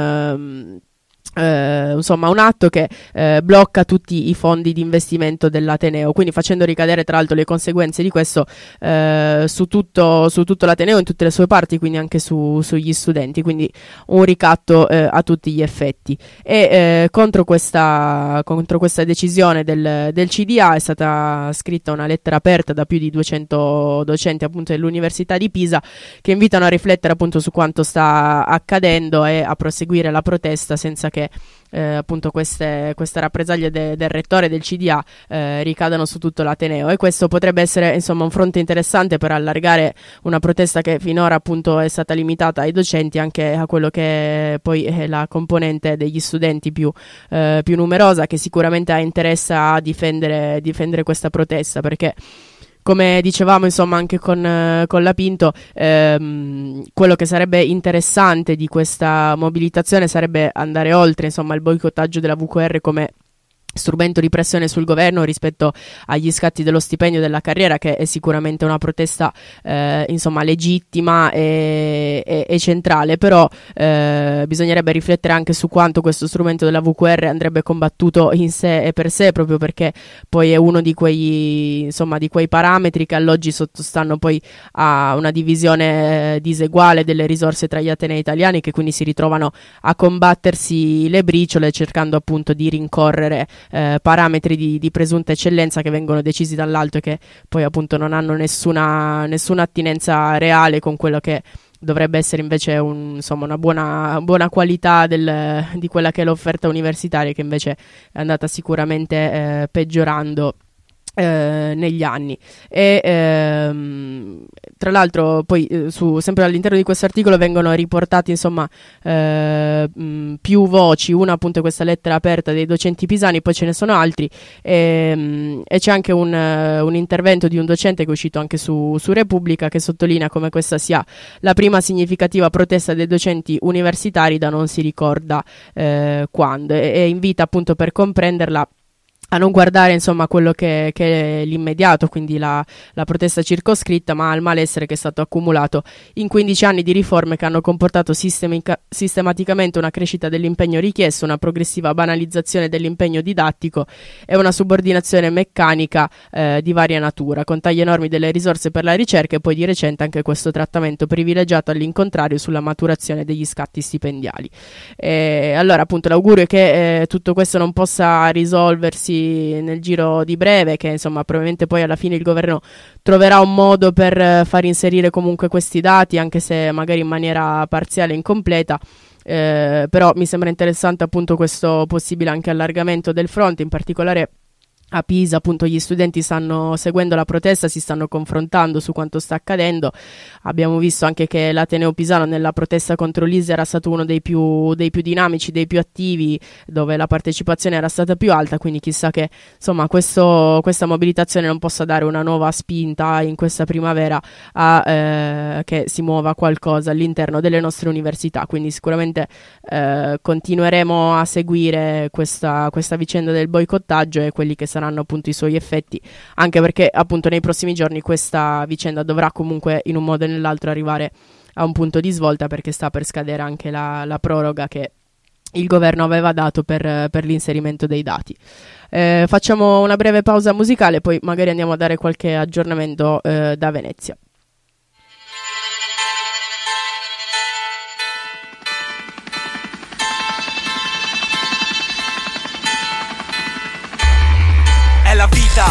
un atto che blocca tutti i fondi di investimento dell'Ateneo, quindi facendo ricadere tra l'altro le conseguenze di questo su tutto l'Ateneo in tutte le sue parti, quindi anche sugli studenti, quindi un ricatto a tutti gli effetti. E contro questa decisione del CDA è stata scritta una lettera aperta da più di 200 docenti appunto dell'Università di Pisa, che invitano a riflettere appunto su quanto sta accadendo e a proseguire la protesta senza che appunto queste rappresaglie del rettore del CDA ricadano su tutto l'Ateneo. E questo potrebbe essere insomma un fronte interessante per allargare una protesta che finora appunto è stata limitata ai docenti, anche a quello che poi è la componente degli studenti più numerosa, che sicuramente ha interesse a difendere questa protesta, perché come dicevamo insomma anche con la Pinto, quello che sarebbe interessante di questa mobilitazione sarebbe andare oltre insomma il boicottaggio della VQR come strumento di pressione sul governo rispetto agli scatti dello stipendio della carriera, che è sicuramente una protesta insomma legittima e centrale, però bisognerebbe riflettere anche su quanto questo strumento della VQR andrebbe combattuto in sé e per sé, proprio perché poi è uno di quei parametri che all'oggi sottostanno poi a una divisione diseguale delle risorse tra gli atenei italiani, che quindi si ritrovano a combattersi le briciole, cercando appunto di rincorrere parametri di presunta eccellenza che vengono decisi dall'alto e che poi appunto non hanno nessuna attinenza reale con quello che dovrebbe essere invece una buona qualità di quella che è l'offerta universitaria, che invece è andata sicuramente peggiorando negli anni. E tra l'altro poi sempre all'interno di questo articolo vengono riportati insomma più voci, una appunto questa lettera aperta dei docenti pisani, poi ce ne sono altri, e c'è anche un intervento di un docente che è uscito anche su Repubblica, che sottolinea come questa sia la prima significativa protesta dei docenti universitari da non si ricorda quando, e invita appunto per comprenderla a non guardare insomma quello che è l'immediato, quindi la protesta circoscritta, ma al malessere che è stato accumulato in 15 anni di riforme che hanno comportato sistematicamente una crescita dell'impegno richiesto, una progressiva banalizzazione dell'impegno didattico e una subordinazione meccanica di varia natura, con tagli enormi delle risorse per la ricerca e poi di recente anche questo trattamento privilegiato all'incontrario sulla maturazione degli scatti stipendiali. Allora appunto l'augurio è che tutto questo non possa risolversi nel giro di breve, che insomma probabilmente poi alla fine il governo troverà un modo per far inserire comunque questi dati, anche se magari in maniera parziale e incompleta. Però mi sembra interessante appunto questo possibile anche allargamento del fronte, in particolare a Pisa appunto gli studenti stanno seguendo la protesta, si stanno confrontando su quanto sta accadendo. Abbiamo visto anche che l'Ateneo Pisano nella protesta contro l'ISE era stato uno dei più dinamici, dei più attivi, dove la partecipazione era stata più alta, quindi chissà che insomma questa mobilitazione non possa dare una nuova spinta in questa primavera a che si muova qualcosa all'interno delle nostre università. Quindi sicuramente continueremo a seguire questa vicenda del boicottaggio e quelli che saranno appunto i suoi effetti, anche perché appunto nei prossimi giorni questa vicenda dovrà comunque in un modo o nell'altro arrivare a un punto di svolta, perché sta per scadere anche la proroga che il governo aveva dato per l'inserimento dei dati. Facciamo una breve pausa musicale, poi magari andiamo a dare qualche aggiornamento da Venezia. La vita,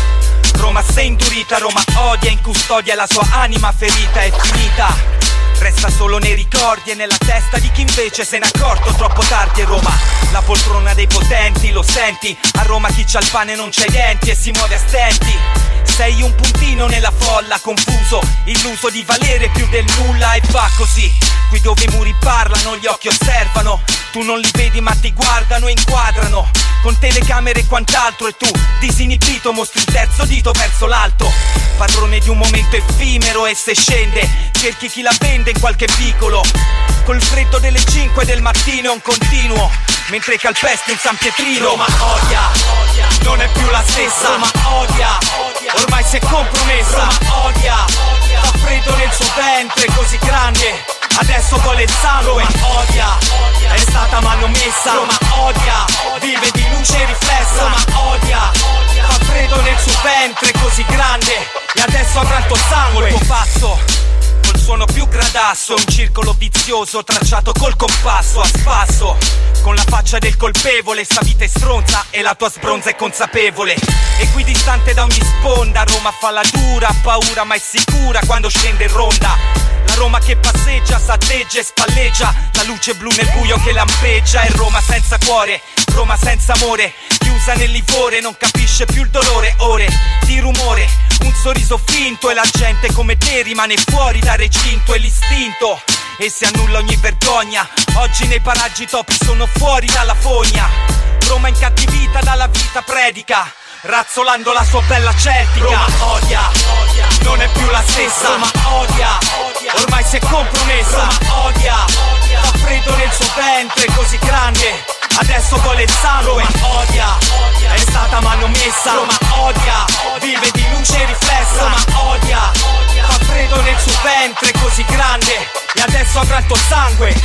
Roma si è indurita, Roma odia, in custodia la sua anima ferita, è finita. Resta solo nei ricordi e nella testa di chi invece se n'è accorto troppo tardi. È Roma, la poltrona dei potenti, lo senti? A Roma chi c'ha il pane non c'ha i denti e si muove a stenti. Sei un puntino nella folla, confuso, illuso di valere più del nulla, e va così. Qui dove i muri parlano, gli occhi osservano, tu non li vedi ma ti guardano e inquadrano, con telecamere e quant'altro, e tu, disinibito, mostri il terzo dito verso l'alto. Padrone di un momento effimero, e se scende, cerchi chi la vende in qualche vicolo. Col freddo delle 5 del mattino è un continuo, mentre calpesti un San Pietrino. Roma odia, non è più la stessa. Roma odia, ormai si è compromessa. Roma odia, fa freddo nel suo ventre così grande, adesso vuole il sangue. Roma odia, è stata manomessa. Roma odia, vive di luce riflessa. Roma odia, fa freddo nel suo ventre così grande, e adesso avrà il tuo sangue. Il tuo passo, col suono più gradasso, un circolo vizioso tracciato col compasso a spasso, con la faccia del colpevole. Sta vita è stronza e la tua sbronza è consapevole. Equidistante da ogni sponda, Roma fa la dura, ha paura ma è sicura quando scende in ronda. La Roma che passeggia, s'atteggia e spalleggia, la luce blu nel buio che lampeggia. È Roma senza cuore, Roma senza amore, chiusa nel livore, non capisce più il dolore. Ore di rumore, un sorriso finto, e la gente come te rimane fuori dal recinto. E l'istinto, e si annulla ogni vergogna, oggi nei paraggi topi sono fuori dalla fogna. Roma incattivita dalla vita predica, razzolando la sua bella celtica. Roma odia, non è più la stessa. Roma odia, ormai si è compromessa. Roma odia, fa freddo nel suo ventre così grande, adesso vuole il sangue. Roma odia, è stata manomessa. Roma odia, vive di luce riflessa. Roma odia, fa freddo nel suo ventre così grande, e adesso avrà il tuo sangue.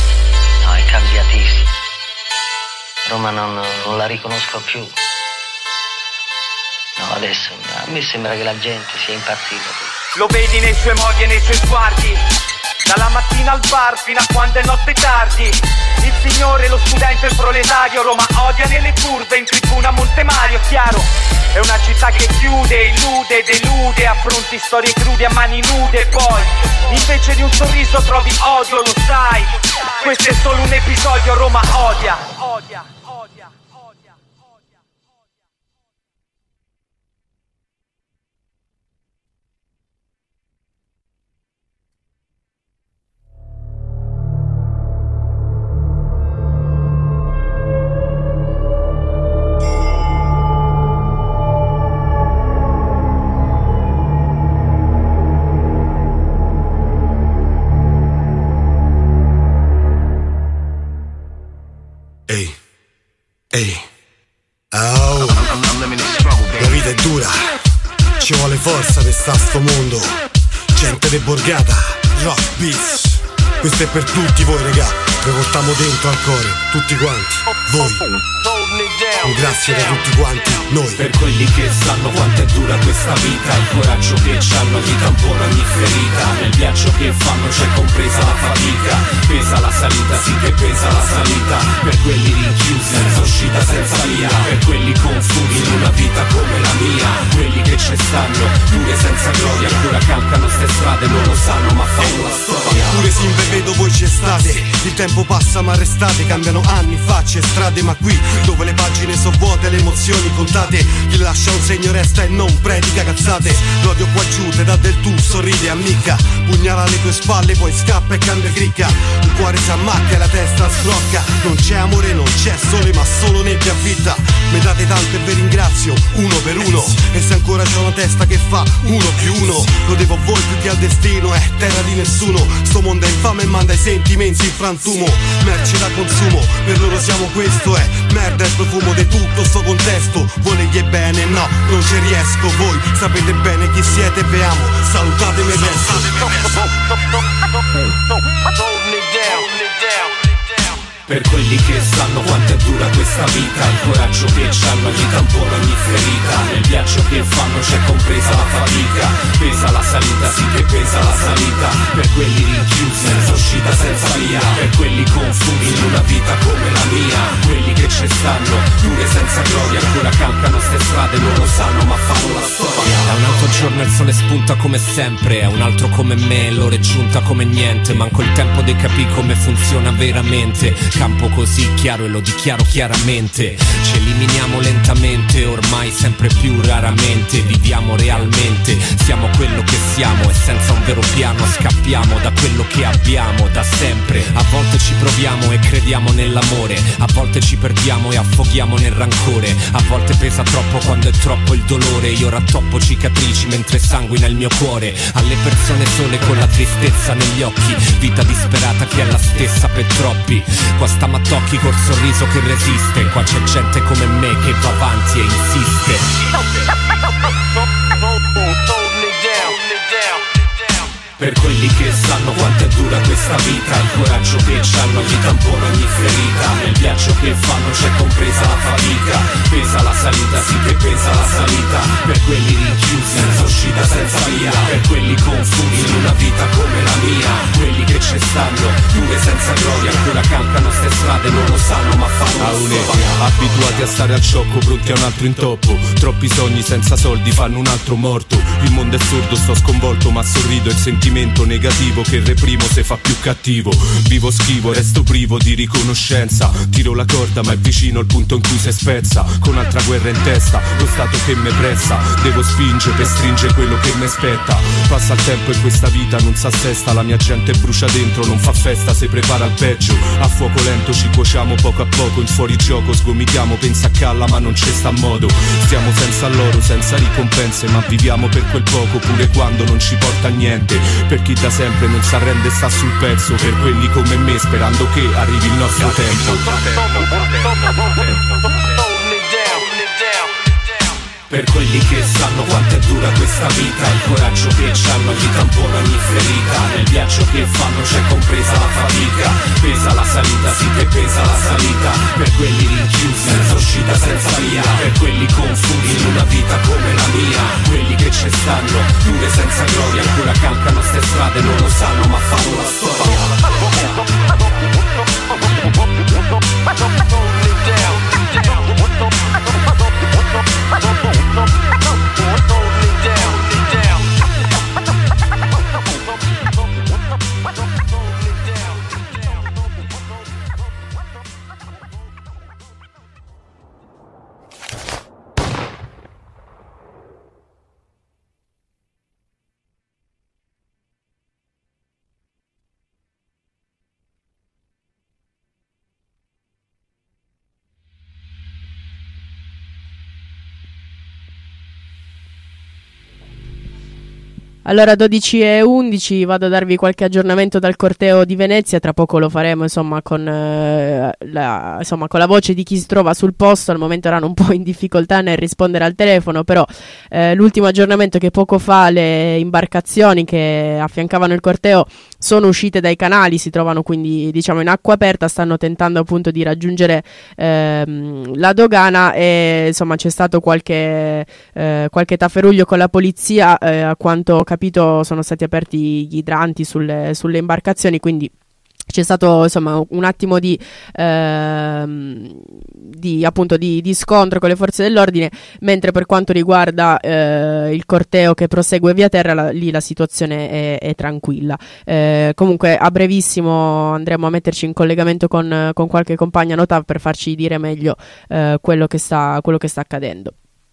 No, è cambiatissimo. Roma non la riconosco più. No, adesso a me sembra che la gente sia impazzita. Lo vedi nei suoi modi e nei suoi sguardi, dalla mattina al bar fino a quando è notte tardi. Il signore, lo studente, il proletario, Roma odia nelle curve, in tribuna Montemario, chiaro. È una città che chiude, illude, delude, affronti storie crude a mani nude. Poi, invece di un sorriso trovi odio, lo sai. Questo è solo un episodio, Roma odia. Ehi, oh. sta sto mondo. Gente de borgata, rock beats. Questo è per tutti voi regà, vi portiamo dentro al cuore, tutti quanti, voi. Un grazie da tutti quanti, noi. Per quelli che sanno quanto è dura questa vita, il coraggio che c'hanno gli tampona ogni ferita. Nel viaggio che fanno c'è compresa la fatica. Pesa la salita, sì che pesa la salita. Per quelli rinchiusi, senza uscita, senza via. Per quelli confusi in una vita come la mia. Quelli che ci stanno, pure senza gloria. Ancora calcano ste strade, non lo sanno ma fanno la storia. Pure se vedo voi ci state, il tempo passa ma restate. Cambiano anni, facce, strade, ma qui dove le pagine sono vuote, le emozioni contate. Chi lascia un segno resta e non predica cazzate. L'odio qua giù, te dà del tu, sorride ammicca. Pugnala alle tue spalle, poi scappa e cambia cricca. Il cuore si ammacca e la testa scrocca. Non c'è amore, non c'è sole, ma solo nebbia a vita. Mi date tanto e vi ringrazio, uno per uno. E se ancora c'è una testa che fa 1+1, lo devo a voi più che al destino, è terra di nessuno. Sto mondo è infame e manda i sentimenti in frantumo. Merce da consumo, per loro siamo questo. È merda il profumo di tutto sto contesto. Volegli bene, no, non ci riesco. Voi sapete bene chi siete, vi amo. Salutatemi adesso. Per quelli che sanno quanto è dura questa vita, il coraggio che c'hanno gli tampona ogni ferita. Nel viaggio che fanno c'è compresa la fatica. Pesa la salita, sì che pesa la salita. Per quelli rinchiusi, senza uscita, senza via. Per quelli confusi in una vita come la mia. Quelli che ci stanno, pure senza gloria. Ancora calcano ste strade, non lo sanno ma fanno la storia. È un altro giorno il sole spunta come sempre. È un altro come me, l'ora è giunta come niente. Manco il tempo di capire come funziona veramente. Campo così chiaro e lo dichiaro chiaramente. Ci eliminiamo lentamente, ormai sempre più raramente. Viviamo realmente, siamo quello che siamo. E senza un vero piano scappiamo da quello che abbiamo da sempre. A volte ci proviamo e crediamo nell'amore. A volte ci perdiamo e affoghiamo nel rancore. A volte pesa troppo quando è troppo il dolore. Io rattoppo cicatrici mentre sanguina il mio cuore. Alle persone sole con la tristezza negli occhi. Vita disperata che è la stessa per troppi. Qua sta Mattocchi col sorriso che resiste. Qua c'è gente come me che va avanti e insiste. Per quelli che sanno quanto è dura questa vita, il coraggio che c'hanno gli tampona ogni ferita. Nel viaggio che fanno c'è compresa la fatica. Pesa la salita, sì che pesa la salita. Per quelli rinchiusi, senza uscita, senza via. Per quelli confusi in una vita come la mia. Quelli che ci stanno, pure senza gloria. Ancora calcano ste strade, non lo sanno ma fanno la storia. Abituati a stare al sciocco, pronti a un altro intoppo. Troppi sogni senza soldi fanno un altro morto. Il mondo è sordo, sto sconvolto ma sorrido. Il sentimento negativo che reprimo se fa più cattivo. Vivo schivo, resto privo di riconoscenza. Tiro la corda ma è vicino il punto in cui si spezza. Con altra guerra in testa, lo stato che me pressa. Devo spingere per stringere quello che mi spetta. Passa il tempo e questa vita non s'assesta. La mia gente brucia dentro, non fa festa, si prepara al peggio. A fuoco lento ci cuociamo poco a poco. In fuorigioco sgomitiamo, pensa a calla ma non ci sta modo. Stiamo senza loro, senza ricompense, ma viviamo per quel poco pure quando non ci porta a niente. Per chi da sempre non s'arrende e sta sul pezzo. Per quelli come me sperando che arrivi il nostro tempo. Per quelli che sanno quanto è dura questa vita, il coraggio che c'hanno gli tampona ogni ferita. Nel viaggio che fanno c'è compresa la fatica. Pesa la salita, sì che pesa la salita. Per quelli rinchiusi, senza uscita, senza via. Per quelli confusi in una vita come la mia. Quelli che ci stanno, pure senza gloria. Ancora calcano ste strade, non lo sanno ma fanno la Allora 12:11, vado a darvi qualche aggiornamento dal corteo di Venezia, tra poco lo faremo insomma con la voce di chi si trova sul posto. Al momento erano un po' in difficoltà nel rispondere al telefono, però l'ultimo aggiornamento che poco fa le imbarcazioni che affiancavano il corteo sono uscite dai canali, si trovano quindi diciamo in acqua aperta, stanno tentando appunto di raggiungere la dogana e insomma c'è stato qualche tafferuglio con la polizia, a quanto ho capito sono stati aperti gli idranti sulle imbarcazioni, quindi c'è stato insomma un attimo di scontro con le forze dell'ordine, mentre per quanto riguarda il corteo che prosegue via terra, lì la situazione è tranquilla. Comunque a brevissimo andremo a metterci in collegamento con qualche compagna Notav per farci dire meglio quello che sta accadendo.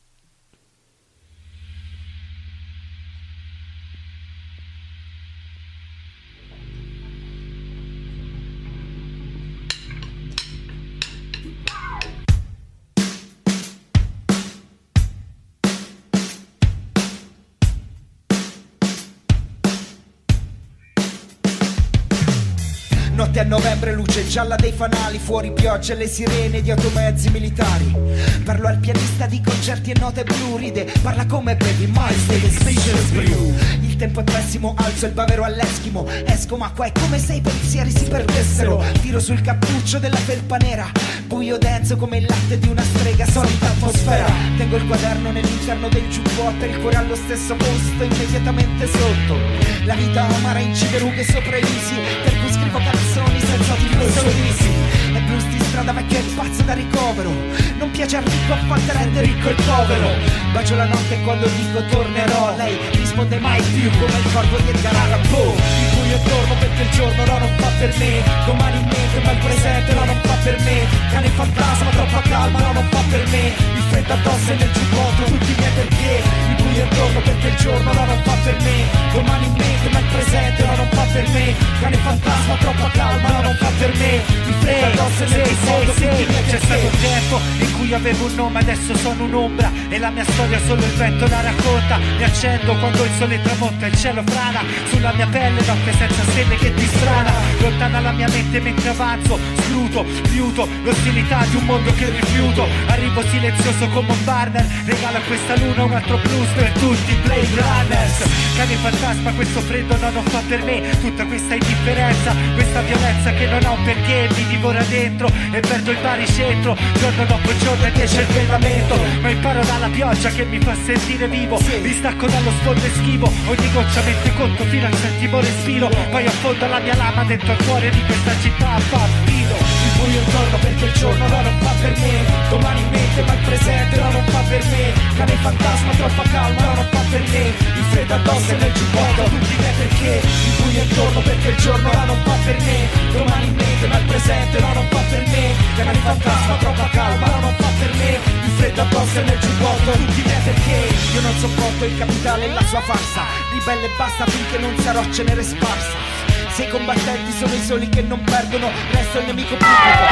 Notte a novembre, luce gialla dei fanali, fuori pioggia e le sirene di automezzi militari. Parlo al pianista di concerti e note blu, ride, parla come Baby Miles delle Speechless Blue. Il tempo è pessimo, alzo il bavero all'eschimo, esco ma qua è come se i pensieri si perdessero. Tiro sul cappuccio della felpa nera, buio denso come il latte di una strega, solita atmosfera. Tengo il quaderno nell'interno del giubbotto e il cuore allo stesso posto, immediatamente sotto. La vita amara incide rughe sopra i visi, per cui scrivo canzoni senza titolo sorrisi. È blues di strada vecchio e pazzo da ricovero, non piace al ricco, a volte rende ricco il povero. Bacio la notte e quando dico tornerò, lei risponde mai più come il corpo di Edgar Allan Poe. Il buio torno perché il giorno no, non fa per me, domani in mente ma il presente no, non fa per me. Cane fantasma, troppa calma no, non fa per me. Il freddo addosso e nel giubbotto tutti i miei perché. Il buio torno perché il giorno no, non fa per me, domani in mente ma il presente no, non fa per me. Cane fantasma, troppa calma no, non fa per me. Il freddo addosso e nel giubbotto tutti i miei perché. C'è stato un tempo in cui avevo un nome, adesso sono un'ombra e la mia storia solo il vento la racconta. Mi accendo quando il sole tramonta e il cielo frana sulla mia pelle, notte senza stelle che ti strana. Lontana la mia mente mentre avanzo, scruto, fiuto l'ostilità di un mondo che rifiuto. Arrivo silenzioso come un Barner, regalo a questa luna un altro blues per tutti i Blade Runners. Cane fantasma, questo freddo no, non fa per me. Tutta questa indifferenza, questa violenza che non ha un perché, mi divora dentro e perdo il baricentro. Giorno dopo giorno e c'è il ferramento, ma imparo dalla pioggia che mi fa sentire vivo. Mi stacco dallo sfondo e schivo, ogni goccia mette conto fino al settimo respiro. Poi affondo la mia lama dentro il cuore di questa città bambino. Il buio intorno perché il giorno no, non fa per me, domani in mente ma il presente no, non fa per me. Cane fantasma, troppa calma no, non fa per me. Il freddo addosso e nel giubbotto tutti i miei perché. Il buio intorno perché il giorno no, non fa per me, domani in mente ma il presente no, non fa per me. Cane fantasma, troppa calma no, non fa per me. Il freddo addosso e nel giubbotto tutti i miei perché. Io non sopporto il capitale e la sua farsa, ribelle e basta finché non sarò cenere sparsa. Se i combattenti sono i soli che non perdono, resto il nemico pubblico,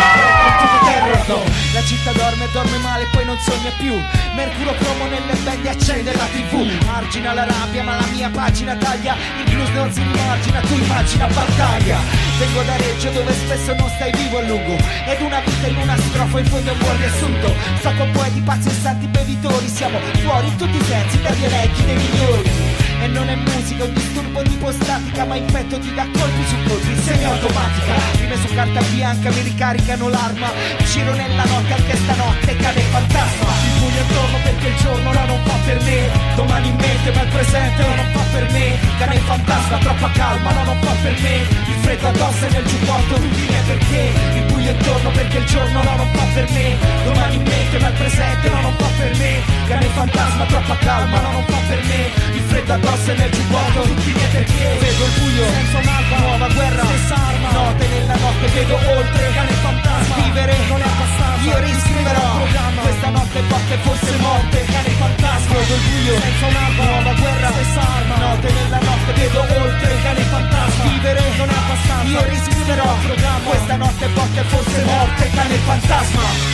terror no. La città dorme e dorme male poi non sogna più. Mercuro cromo nelle bende accende la TV. Margina la rabbia ma la mia pagina taglia, il blues non si rimargina, tu immagina battaglia. Vengo da Reggio dove spesso non stai vivo a lungo, ed una vita in una strofa in fondo è un buon riassunto. Sto con poeti pazzi e santi bevitori, siamo fuori in tutti i sensi dagli elenchi dei migliori. E non è musica, un disturbo tipo statica, ma in petto ti dà colpi su colpi, semiautomatica. Rime su carta bianca mi ricaricano l'arma, giro nella notte anche stanotte, cade fantasma. Il buio attorno perché il giorno no, non fa per me, domani in mente ma il presente no, non fa per me. Cane fantasma, troppa calma no, non fa per me. Il freddo addosso e nel giubbotto tutti i miei perché. Il buio attorno perché il giorno no, non fa per me, domani in mente ma il presente no, non fa per me. Cane fantasma, troppa calma no, non fa per me. Il freddo addosso e nel giubbotto tutti i miei perché. Vedo il buio senza un'alba, nuova guerra, stessa arma. Note nella notte vedo oltre, cane fantasma. Vivere non è abbastanza, io riscriverò questa notte forte forse morte. Cane fantasma, vedo il buio senza un'alba, nuova guerra, stessa arma. Note nella notte vedo oltre, cane fantasma. Vivere non è abbastanza, io riscriverò questa notte forte forse morte. Cane fantasma.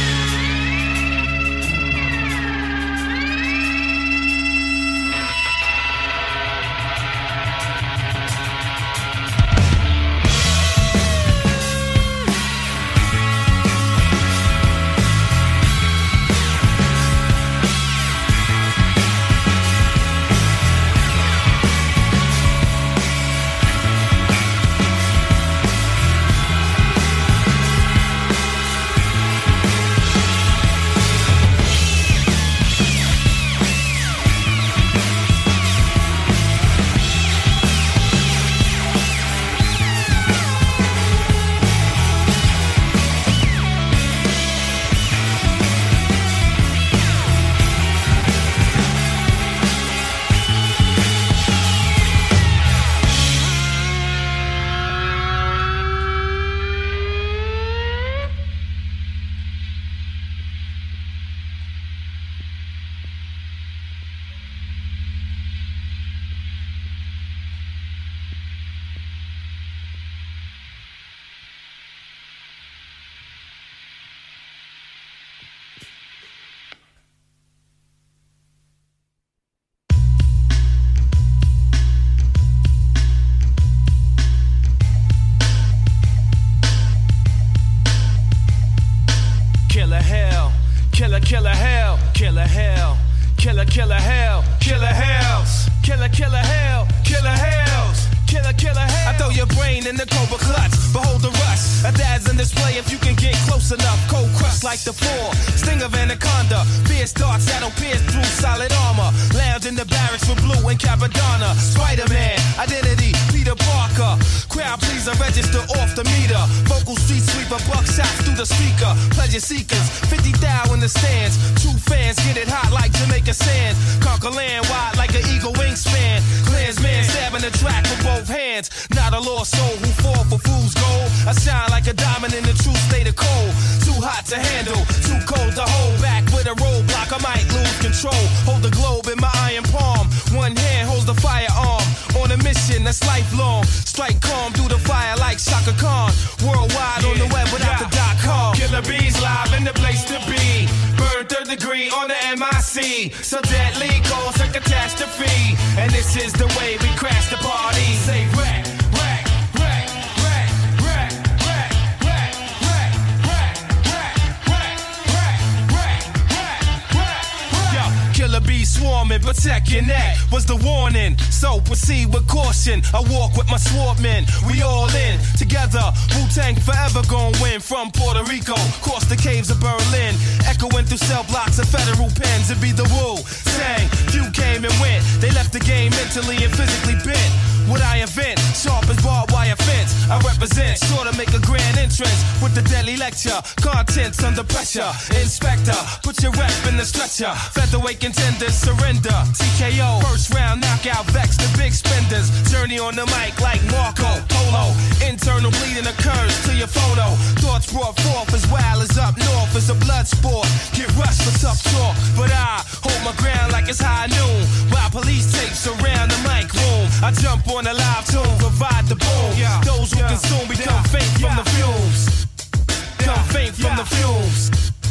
your brain in the Cobra clutch. Behold the rush, a dad's on display if you can get close enough. Cold crush like the four, sting of anaconda. Fierce darts that'll pierce through solid armor. Lounge in the barracks with Blue and Capadonna. Spider-Man, identity, Peter Parker. Crowd pleaser, register off the meter. Vocal street sweeper, buckshots through the speaker. Pleasure seekers, 50 thou in the stands. True fans get it hot like Jamaica sand. Conquer land wide like an eagle wingspan. Clansman stabbing the track with both hands. Not a lost soul who fall for fool's gold. I shine like a diamond in the true state of cold. Too hot to handle, too cold to hold back. With a roadblock I might lose control. Hold the globe in my iron palm. One hand holds the firearm. On a mission that's lifelong. Strike calm through the fire like Shaka Khan. Worldwide on the web without the .com. Killer bees live in the place to be. Bird third degree on the MIC. So deadly cause a catastrophe. And this is the way we crash the party. Say wreck, wreck, wreck, wreck, wreck, wreck, wreck, wreck, wreck, wreck, wreck, wreck, wreck. Yo, killer bees swarming, protect your neck was the warning. So proceed with caution. I walk with my swordmen. We all in together. Wu-Tang forever gon' win. From Puerto Rico, cross the caves of Berlin, echoing through cell blocks and federal pens. It be the Wu-Tang. Few came and went. They left the game mentally and physically bent. What I invent, sharp as barbed wire fence. I represent, sure to make a grand entrance with the deadly lecture. Contents under pressure. Inspector, put your rep in the stretcher. Featherweight contenders surrender. TKO, first round knockout, vex the big spenders. Journey on the mic like Marco Polo. Internal bleeding occurs to your photo. Thoughts brought forth as wild as up north. It's a blood sport. Get rushed for tough talk, but I hold my ground like it's high noon. While police tapes around the mic room, I jump on a live tune, provide the boom. Those who consume become faint from the fumes. Come faint from the fumes.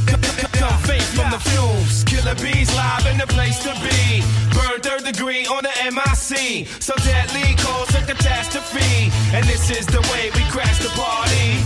Come faint from the fumes. Killer bees live in the place to be. Burn third degree on the MIC. So deadly cause a catastrophe. And this is the way we crash the party.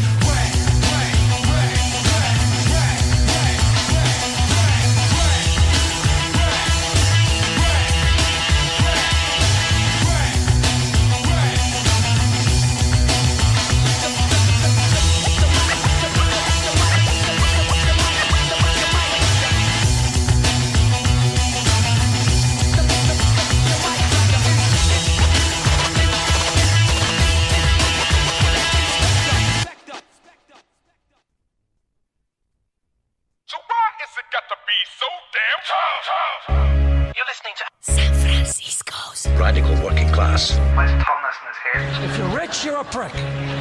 You're listening to San Francisco's Radical Working Class. If you're rich, you're a prick.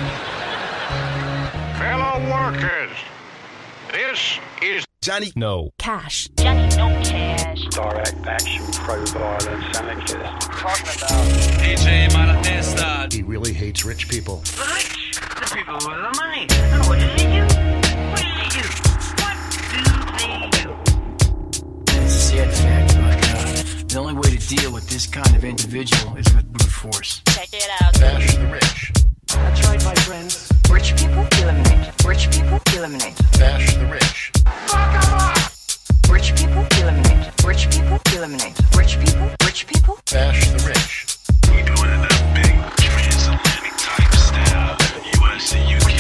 Fellow workers, this is Johnny No Cash. Johnny No Cash. Direct action pro-violence anarchist. Talking about AJ Malatesta. He really hates rich people. rich, the people with the money. And what do they do? What do they do? What do they do? It's a sad fact, but the only way to deal with this kind of individual is with brute force. Check it out. Bash the rich. That's right, my friends. Rich people eliminate. Rich people eliminate. Bash the rich. Fuck 'em up. Rich people eliminate. Rich people eliminate. Rich people. Bash the rich. We do it in that big transatlantic type style. US and UK.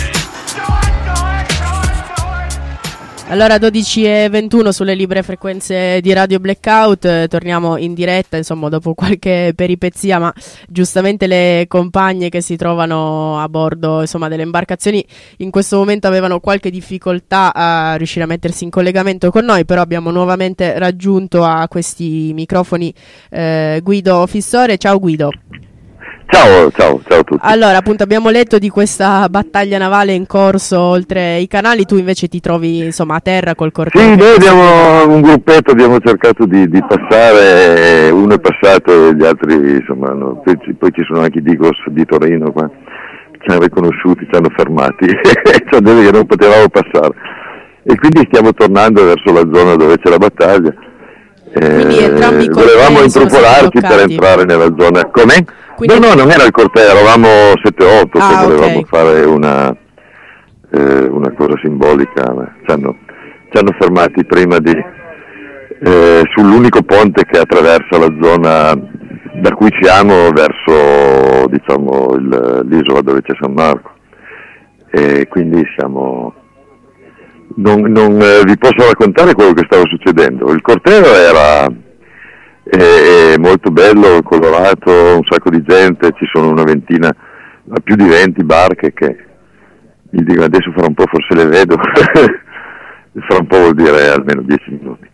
Allora 12:21 sulle libere frequenze di Radio Blackout, torniamo in diretta insomma dopo qualche peripezia, ma giustamente le compagne che si trovano a bordo insomma delle imbarcazioni in questo momento avevano qualche difficoltà a riuscire a mettersi in collegamento con noi, però abbiamo nuovamente raggiunto a questi microfoni Guido Fissore. Ciao Guido. Ciao a tutti. Allora, appunto, abbiamo letto di questa battaglia navale in corso oltre i canali, tu invece ti trovi insomma a terra col corteo. Sì, noi abbiamo un gruppetto, abbiamo cercato di passare, uno è passato e gli altri insomma poi ci sono anche i Digos di Torino qua, ci hanno riconosciuti, ci hanno fermati, cioè che non potevamo passare e quindi stiamo tornando verso la zona dove c'è la battaglia. Volevamo intrufolarci per entrare nella zona. Com'è? Quindi... No, non era il corteo, eravamo 7-8 che volevamo fare una cosa simbolica, ma ci hanno fermati prima sull'unico ponte che attraversa la zona da cui siamo verso, diciamo, l'isola dove c'è San Marco, e quindi siamo... Non vi posso raccontare quello che stava succedendo. Il corteo era molto bello, colorato, un sacco di gente, ci sono una ventina, più di 20 barche che mi dico adesso fra un po' forse le vedo, fra un po' vuol dire almeno 10 minuti.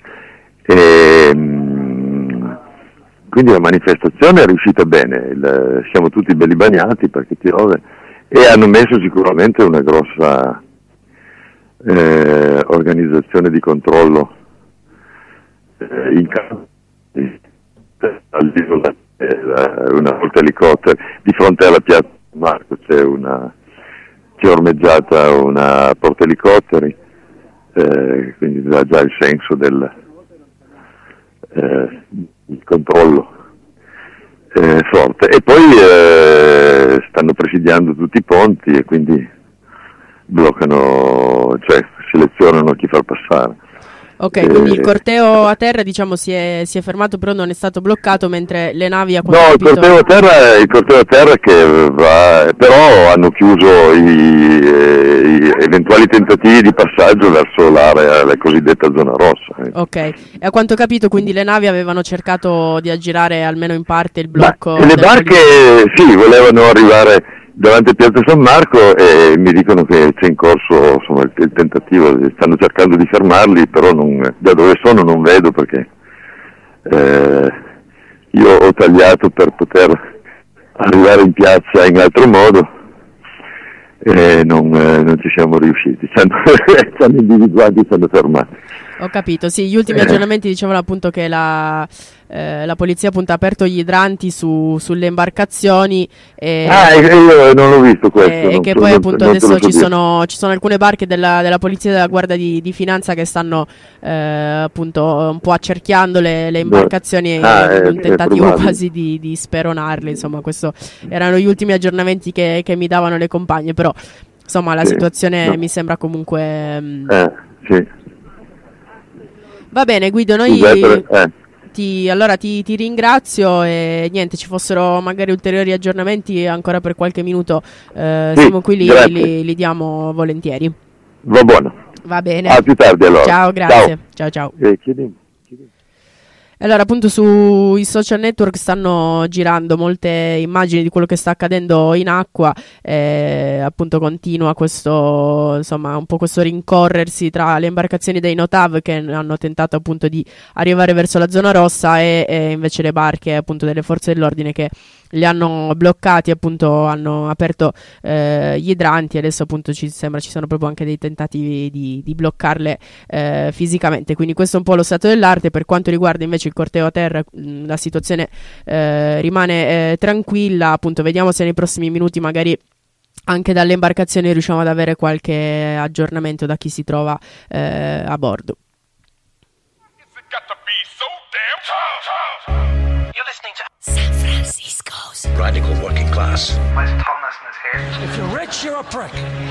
Quindi la manifestazione è riuscita bene, siamo tutti belli bagnati perché piove, e hanno messo sicuramente una grossa organizzazione di controllo in campo all'isola, una portaelicotteri di fronte alla piazza Marco c'è ormeggiata una portaelicotteri, quindi dà già il senso del controllo forte, e poi stanno presidiando tutti i ponti e quindi bloccano, cioè selezionano chi far passare. Ok, quindi il corteo a terra, diciamo, si è fermato, però non è stato bloccato, mentre le navi No, il corteo a terra che va, però hanno chiuso i eventuali tentativi di passaggio verso l'area, la cosiddetta zona rossa. Ok, e a quanto ho capito quindi le navi avevano cercato di aggirare almeno in parte il blocco. Le barche sì, volevano arrivare davanti a Piazza San Marco e mi dicono che c'è in corso, insomma, il tentativo, stanno cercando di fermarli, però da dove sono non vedo perché io ho tagliato per poter arrivare in piazza in altro modo e non ci siamo riusciti, ci hanno individuati, ci hanno fermati. Ho capito, sì, gli ultimi aggiornamenti dicevano appunto che la polizia appunto ha aperto gli idranti sulle imbarcazioni io non ho visto questo e che poi appunto adesso ci sono alcune barche della polizia e della guardia di finanza che stanno appunto un po' accerchiando le imbarcazioni in un tentativo quasi di speronarle, insomma. Questo erano gli ultimi aggiornamenti che mi davano le compagne, però insomma la situazione mi sembra comunque sì. Va bene Guido, noi ti ringrazio e niente, ci fossero magari ulteriori aggiornamenti ancora per qualche minuto, siamo qui, li diamo volentieri. Va buono. Va bene. A più tardi allora. Ciao, grazie. Ciao. Chiedi. Allora, appunto sui social network stanno girando molte immagini di quello che sta accadendo in acqua, appunto continua questo, insomma, un po' questo rincorrersi tra le imbarcazioni dei Notav che hanno tentato appunto di arrivare verso la zona rossa e invece le barche appunto delle forze dell'ordine che li hanno bloccati, appunto hanno aperto gli idranti, e adesso appunto ci sembra ci sono proprio anche dei tentativi di bloccarle fisicamente, quindi questo è un po' lo stato dell'arte. Per quanto riguarda invece il corteo a terra, la situazione rimane tranquilla, appunto vediamo se nei prossimi minuti magari anche dalle imbarcazioni riusciamo ad avere qualche aggiornamento da chi si trova a bordo. You're listening to San Francisco's Radical Working Class. Wes Thomason is here. If you're rich, you're a prick.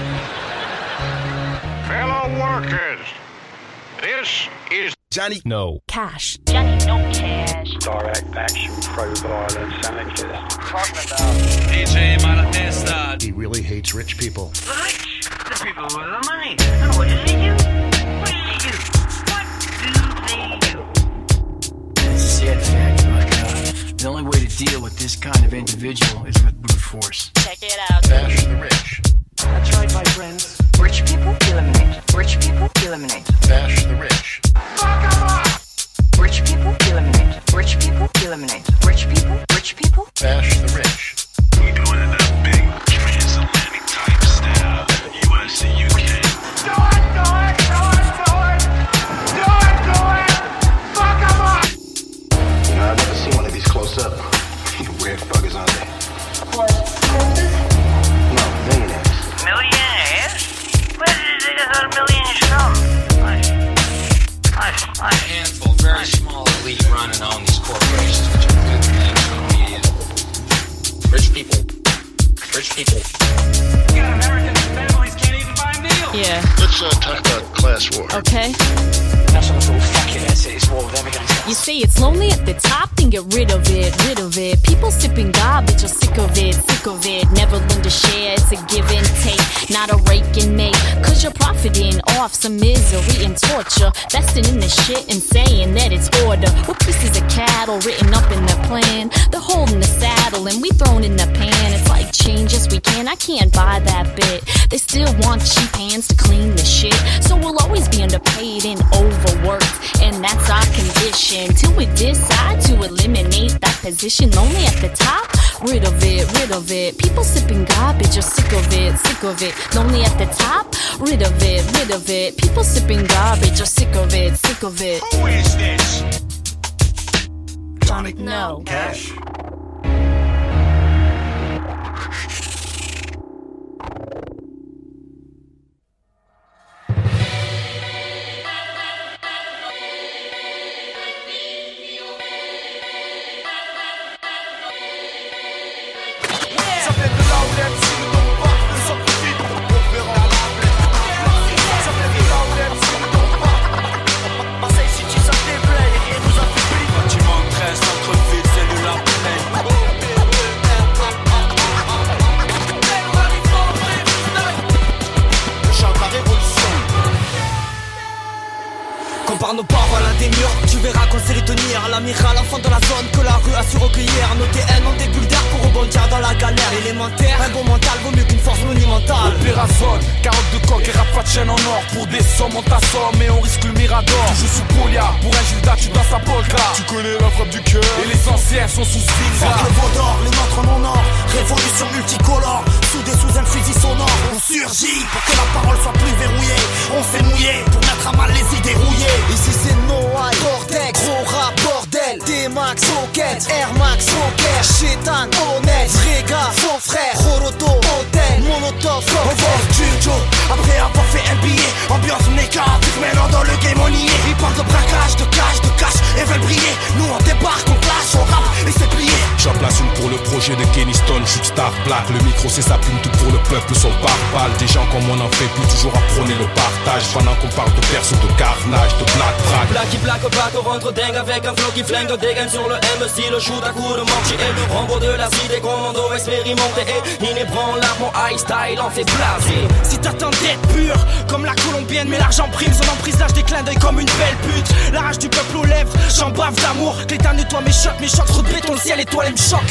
Fellow workers, this is Johnny No Cash. Johnny No Cash. Direct action, pro-violence, anarchist. talking about. DJ Malatesta. He really hates rich people. The rich? The people with the money. And what do they do? What do they do? What do they do? It's a sad fact, but the only way to deal with this kind of individual is with brute force. Check it out. Bash the rich. That's right, my friends. Rich people, eliminate. Rich people, eliminate. Bash the rich. Fuck them up! Rich people, eliminate. Rich people, eliminate. Rich people. Bash the rich. We doing it in a big transatlantic type style. US to UK. Do it! Fuck them up! You know, I've never seen one of these close up. Weird fuckers, aren't they? What? Princes? No, millionaires. Millionaires? Where did they get their millionaires from? A handful, very small elite run and own these corporations, which are good things for the media. Rich people. You got American families can't even buy a meal. Yeah. Let's talk about class war. Okay. That's what I thought, fuck it, that's it, it's war with them against us. You say it's lonely at the top, then get rid of it, rid of it. People sipping garbage, you're sick of it, sick of it. Never learn to share, it's a give and take, not a rake and make. Cause you're profiting off some misery and torture, vesting in the shit and saying that it's order. With pieces of cattle written up in the plan, they're holding the saddle and we thrown in the pan. It's like change as we can, I can't buy that bit. They still want cheap hands to clean the shit, so we'll always be underpaid and overworked, and that's our condition. Till we decide to eliminate that position. Lonely at the top, rid of it, rid of it. People sipping garbage, you're sick of it, sick of it. Lonely at the top, rid of it, rid of it. People sipping garbage, you're sick of it, sick of it. Who is this? Sonic, no. Cash. Par nos paroles à des murs, tu verras qu'on sait les tenir. L'amiral, enfant de la zone que la rue a su recueillir. Nos TN ont des bulles d'air pour rebondir dans la galère élémentaire. Un bon mental vaut mieux qu'une force monumentale. Opération, carotte de coq et rap pas de chaîne en or. Pour des sommes on t'assomme et on risque le mirador. Tu joues sous Polia, pour un Gilda tu danses à polka. Tu connais la frappe du cœur et les anciens sont sous Sylvain. Fuck le veau d'or, les nôtres en or. Révolution multicolore, soudés sous un fusil sonore. On surgit pour que la parole soit plus verrouillée. On fait mouiller pour mettre à mal les idées rouillées. Ici c'est no high, Bordex, gros rap, bordel. D-Max, Rocket, Air Max, Rocker. Chétan, honnête, vrai gars, faux frère. Roroto, hôtel, Molotov, on va Jujo. Après avoir fait un billet, ambiance négative. Maintenant dans le game on y est. Ils parlent de braquage, de cash et veulent briller. Nous on débarque, on clash, on rappe et c'est plié. J'en place une pour le projet de Kenny Stone, Star Black. Le micro c'est sa plume, tout pour le peuple, son pare-balles. Des gens comme on en fait plus, toujours à prôner le partage. Pendant qu'on parle de perso, de carnage, de black braque. Blacky black, on rentre dingue avec un flow qui flingue. Dégaine sur le MC, le shoot à coup de mortier. Rambo de la cité, commando expérimenté. Inébranlable, mon high style en fait blaser. Si t'attends d'être pur, comme la colombienne, mais l'argent prime, son emprise lâche des clins d'œil comme une belle pute. La rage du peuple aux lèvres, j'en bave d'amour. Clétan nettoie mes chocs, trop de béton, le ciel étoile me choque.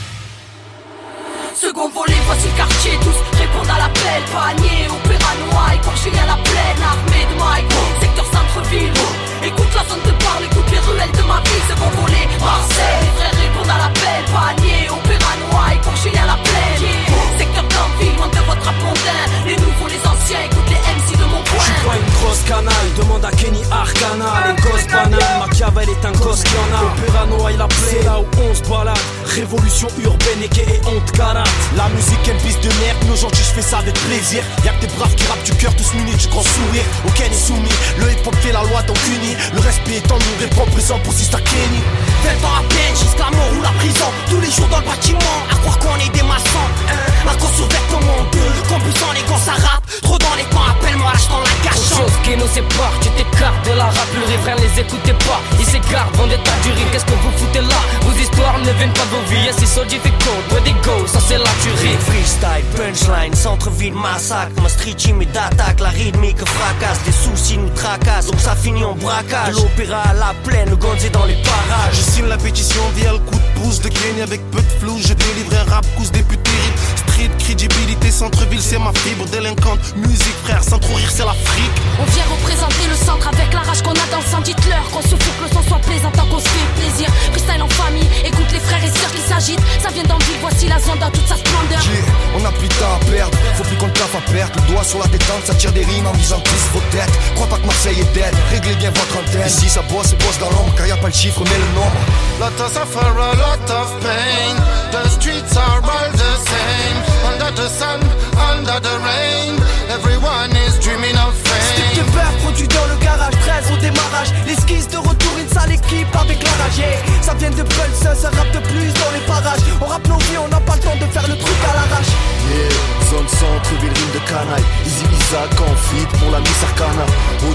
Second volet, voici le quartier, tous répondent à l'appel. Panier, opéra noir, Porchely à la plaine, armée de Mike, secteur centre-ville. Écoute la zone de parle, écoute les ruelles de ma ville. Second volet, Marseille, les frères répondent à l'appel. Panier, opéra noir, Porchely à la plaine, secteur d'Anville, loin de votre apondin. Les nouveaux, les anciens, écoute les MC de mon coin. J'suis pas une grosse canaille, demande à Kenny Arcana. Les gosses banales, Machiavel est un gosse qui en a. Opéra noir, la plaine, c'est là où on se balade. Révolution urbaine et honte carate. La musique est une piste de merde, mais aujourd'hui je fais ça avec plaisir. Y'a que des braves qui rappent du cœur, tous munis du grand sourire. Aucun est soumis, le hip hop fait la loi donc uni. Le respect est en nous, hip hop présent pour Sister Kenny. 20 ans à peine, jusqu'à la mort ou la prison. Tous les jours dans le bâtiment, à croire qu'on est des maçons. À cause sur vêtements en deux, compulsant les gosses à rap. Trop dans les temps, appelle-moi, lâche dans la cachon. Chose qui nous sépare, tu t'écartes de la rap. Le refrain les écoutez pas, ils s'écartent, vont des tas du riz. Qu'est-ce que vous foutez là? Vos histoires ne viennent pas de vos vies. C'est so difficult, where they go, ça c'est la tuerie. Freestyle, punchline, centre-ville, massacre. Ma street team est d'attaque, la rythmique fracasse. Des soucis nous tracassent, donc ça finit en braquage. De l'opéra à la plaine, le gonzé dans les parages. Je signe la pétition via le coup de pouce de Kenny avec peu de flou. Je délivre un rap cous des putes terribles. Street, crédibilité, centre-ville, c'est ma fibre délinquante. Musique frère, sans trop rire, c'est l'Afrique. On vient représenter le centre avec la rage qu'on a dans le sang. Dites-leur qu'on se fout que le son soit plaisant tant qu'on se fait plaisir. Freestyle en famille, écoute les frères et sœurs qui s'agitent. Ça vient d'Anville, voici la zone dans toute sa splendeur. Yeah, on n'a plus de temps à perdre, faut plus qu'on le taffe à perdre. Le doigt sur la détente, ça tire des rimes en visant tous vos têtes. Crois pas que Marseille est dead, réglez bien votre antenne. Ici ça bosse dans l'ombre, car y a pas le chiffre mais le nombre. Lot of suffer, a lot of pain. The streets are all the same. Under the sun, under the rain. Everyone is dreaming of fame. Stick de beurre produit dans le garage, 13 au démarrage. L'esquisse de retour, une sale équipe avec la rage. Yeah. Ça vient de Pulse, ça rappe de plus dans les parages. On rappe nos vies, on n'a pas le temps de faire le truc à l'arrache. Yeah, zone centre, ville rime de canaille. Easy Isaac en fit pour la Miss Arcana.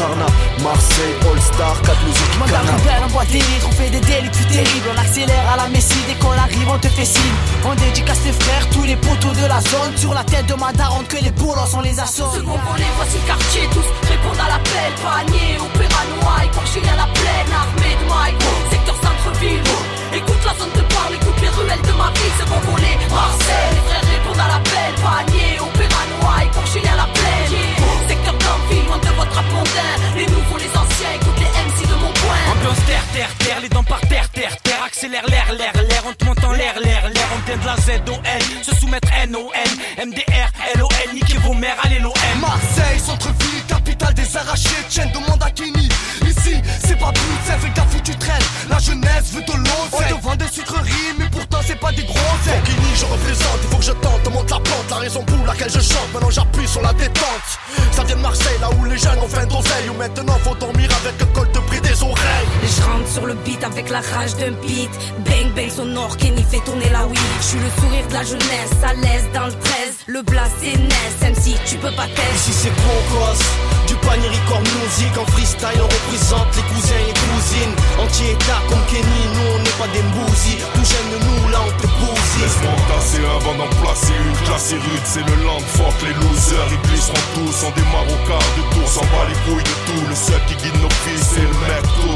Carnat, Marseille, All-Star, 4 musiques Mandat Carnat. rebelle, on boit des litres, on fait des délits plus terribles. On accélère à la Messi, dès qu'on arrive on te fait signe. On dédicace les frères, tous les poteaux de la zone. Sur la tête de ma daronne que les bolos on les assomme. Second volet, voici le quartier, tous répondent à l'appel. Panier, opéra noailles, Porchil à la plaine, armée de Mike. Secteur centre-ville, écoute la zone te parle, écoute les ruelles de ma ville. Second volet, Marseille, les frères répondent à l'appel. Panier, opéra noailles, Porchil à la plaine. Secteur d'Anville, loin de votre apondin. Les nouveaux, les anciens, écoute les MC de mon coin. Ambiance terre, terre, terre, les dents par terre, terre, terre. Accélère l'air, l'air, l'air, on te monte en l'air, l'air, l'air. On vient de la ZON, se soumettre NON, MDR, LOL, niquez vos mères, allez l'OM. Marseille, centre-ville, capitale des arrachés, chaîne de Mandakini. Ici, c'est pas brut, c'est avec la foutu traîne. La jeunesse veut de l'eau, on te vend des sucreries, mais pourtant c'est pas des gros zèles. Kini, je représente, il faut que je tente, monte la pente, la raison pour laquelle je chante. Maintenant j'appuie sur la détente. Ça vient de Marseille, là où les jeunes ont faim d'oseille. Où maintenant faut dormir avec le col de prix des oreilles. Et je rentre sur le beat avec la rage d'un beat. Bang bang sonore, Kenny fait tourner la weed. Je suis le sourire de la jeunesse, à l'aise dans le 13. Le blast c'est Ness, MC tu peux pas tester. Ici c'est Broncos, du panier record music. En freestyle on représente les cousins et les cousines. Anti-état comme Kenny, nous on n'est pas des mbousis. Tout jeune de nous là on te bousille. Laisse-moi tasser avant d'en placer une. Classe rude, c'est le land, fuck les losers. Ils glisseront tous, on démarre au quart de tour. S'en bat les couilles de tout, le seul qui guide nos fils c'est le mec tout.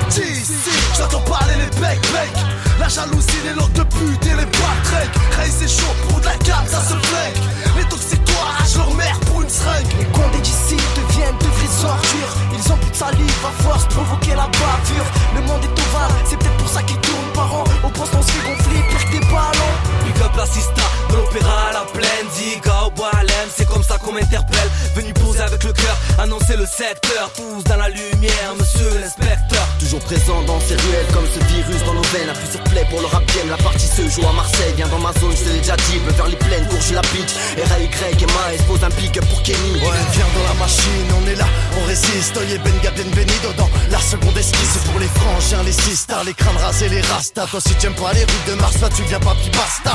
Ici, j'entends parler les bec. La jalousie, les locks de pute et les backtracks. Ray c'est chaud, pour de la cam, ça se flingue. Les toxiques toi, arrachent leur mère pour une seringue. Les condés d'ici deviennent de vraies ordures. Ils ont plus de salive, à force provoquer la bavure. Le monde est ovale, c'est peut-être pour ça qu'ils tournent par an. Au poste on se fait gonfler, pire que des ballons. Big up l'assista, de l'opéra à la plaine. Diga au bois à l'aime, c'est comme ça qu'on m'interpelle. Venu poser avec le cœur, annoncer le secteur. Tous dans la lumière, monsieur l'inspecteur. Toujours présent dans ces ruelles comme ce virus dans nos veines. Appuie sur play pour le rap game, la partie se joue à Marseille. Viens dans ma zone, je te l'ai déjà dit, bleu vers les plaines, courge la pitch. R.A.Y, Emma, expose un pic pour Kenny. Ouais, viens dans la machine, on est là, on résiste. Oye, benga, bienvenido dans la seconde esquisse. Pour les frangins, les sisters, les crânes rasés, les rastas. Toi si tu aimes pas les rues de Mars, là tu viens pas, puis basta.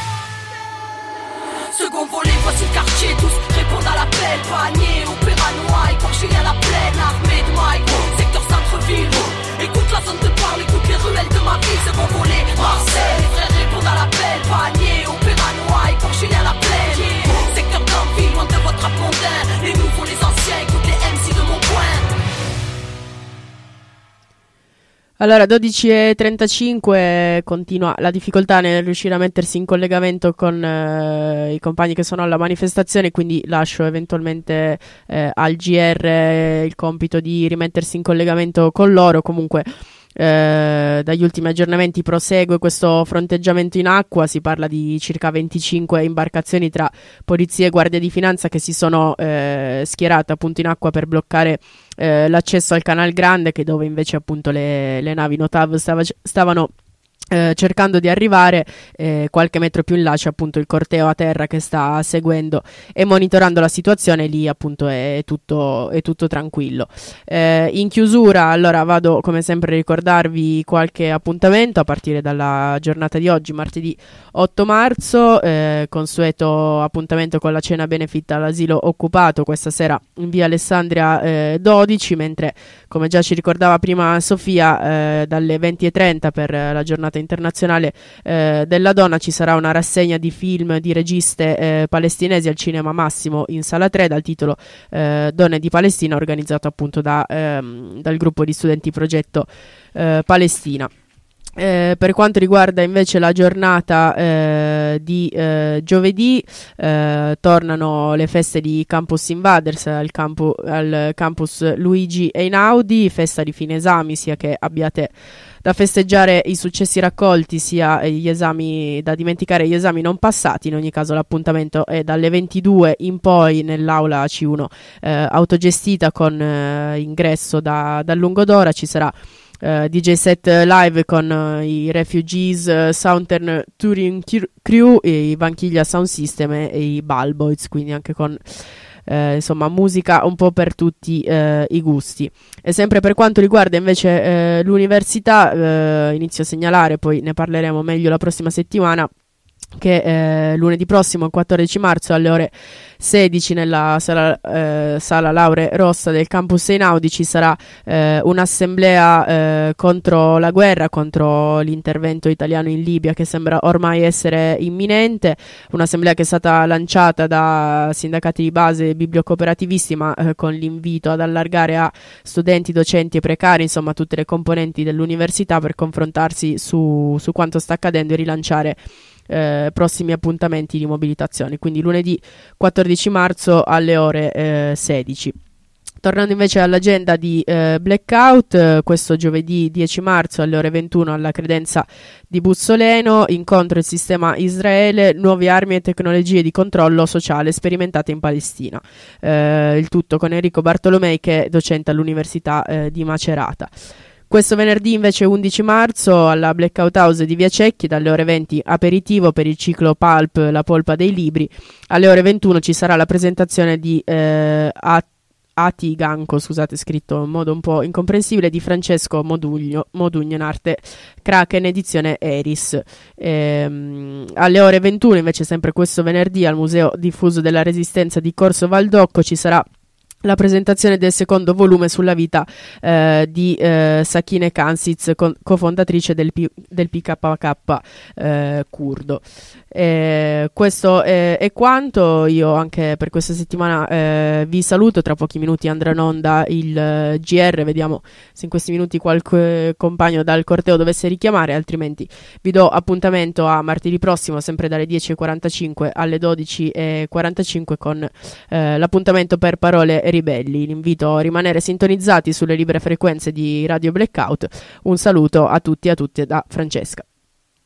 Second volet, voici le quartier, tous répondent à l'appel. Panier, opéra noailles, Porchil à la plaine, armée de Mike. Secteur centre-ville, écoute la zone te parle, écoute les ruelles de ma ville. Second volet, Marseille, les frères répondent à l'appel. Panier, opéra noailles, Porchil à la plaine. Secteur d'Anville, loin de votre apondin. Les nouveaux, les anciens, écoute les MC de mon coin. Allora, 12:35, continua la difficoltà nel riuscire a mettersi in collegamento con i compagni che sono alla manifestazione, quindi lascio eventualmente al GR il compito di rimettersi in collegamento con loro. Comunque dagli ultimi aggiornamenti prosegue questo fronteggiamento in acqua, si parla di circa 25 imbarcazioni tra polizia e guardia di finanza che si sono schierate appunto in acqua per bloccare l'accesso al Canal Grande, che dove invece appunto le navi Notav stavano cercando di arrivare. Qualche metro più in là c'è appunto il corteo a terra che sta seguendo e monitorando la situazione. Lì appunto è tutto tranquillo. In chiusura, allora, vado come sempre a ricordarvi qualche appuntamento a partire dalla giornata di oggi, martedì 8 marzo, consueto appuntamento con la cena benefit all'asilo occupato questa sera in via Alessandria 12, mentre, come già ci ricordava prima Sofia, dalle 20:30 per la giornata internazionale della donna ci sarà una rassegna di film di registe palestinesi al Cinema Massimo in Sala 3 dal titolo Donne di Palestina, organizzato appunto dal gruppo di studenti Progetto Palestina. Per quanto riguarda invece la giornata di giovedì, tornano le feste di Campus Invaders al campus Luigi Einaudi, festa di fine esami, sia che abbiate da festeggiare i successi raccolti sia gli esami da dimenticare, gli esami non passati. In ogni caso l'appuntamento è dalle 22 in poi nell'aula C1 autogestita con ingresso da Lungodora. Ci sarà DJ set live con i Refugees, Southern Touring Crew, i Vanchiglia Sound System e i Ballboys, quindi anche con insomma musica un po' per tutti i gusti. E sempre per quanto riguarda invece l'università, inizio a segnalare, poi ne parleremo meglio la prossima settimana, che lunedì prossimo, 14 marzo, alle ore 16 nella sala Laure Rossa del campus Einaudi ci sarà un'assemblea contro la guerra, contro l'intervento italiano in Libia che sembra ormai essere imminente, un'assemblea che è stata lanciata da sindacati di base e bibliocooperativisti, ma con l'invito ad allargare a studenti, docenti e precari, insomma tutte le componenti dell'università, per confrontarsi su quanto sta accadendo e rilanciare prossimi appuntamenti di mobilitazione, quindi lunedì 14 marzo alle ore 16. Tornando invece all'agenda di Blackout, questo giovedì 10 marzo alle ore 21 alla credenza di Buzzoleno, incontro il sistema Israele, nuove armi e tecnologie di controllo sociale sperimentate in Palestina, il tutto con Enrico Bartolomei, che è docente all'Università di Macerata. Questo venerdì invece 11 marzo alla Blackout House di Via Cecchi dalle ore 20 aperitivo per il ciclo Pulp, la polpa dei libri. Alle ore 21 ci sarà la presentazione di Ati Ganco, scusate, scritto in modo un po' incomprensibile, di Francesco Modugno in arte Kraken edizione Eris. Alle ore 21 invece, sempre questo venerdì, al Museo Diffuso della Resistenza di Corso Valdocco ci sarà la presentazione del secondo volume sulla vita di Sakine Kansitz, cofondatrice del PKK curdo. Questo è quanto. Io anche per questa settimana vi saluto. Tra pochi minuti andrà in onda il GR, vediamo se in questi minuti qualche compagno dal corteo dovesse richiamare, altrimenti vi do appuntamento a martedì prossimo, sempre dalle 10:45 alle 12:45 con l'appuntamento per Parole Ribelli. L'invito a rimanere sintonizzati sulle libere frequenze di Radio Blackout. Un saluto a tutti e a tutte da Francesca.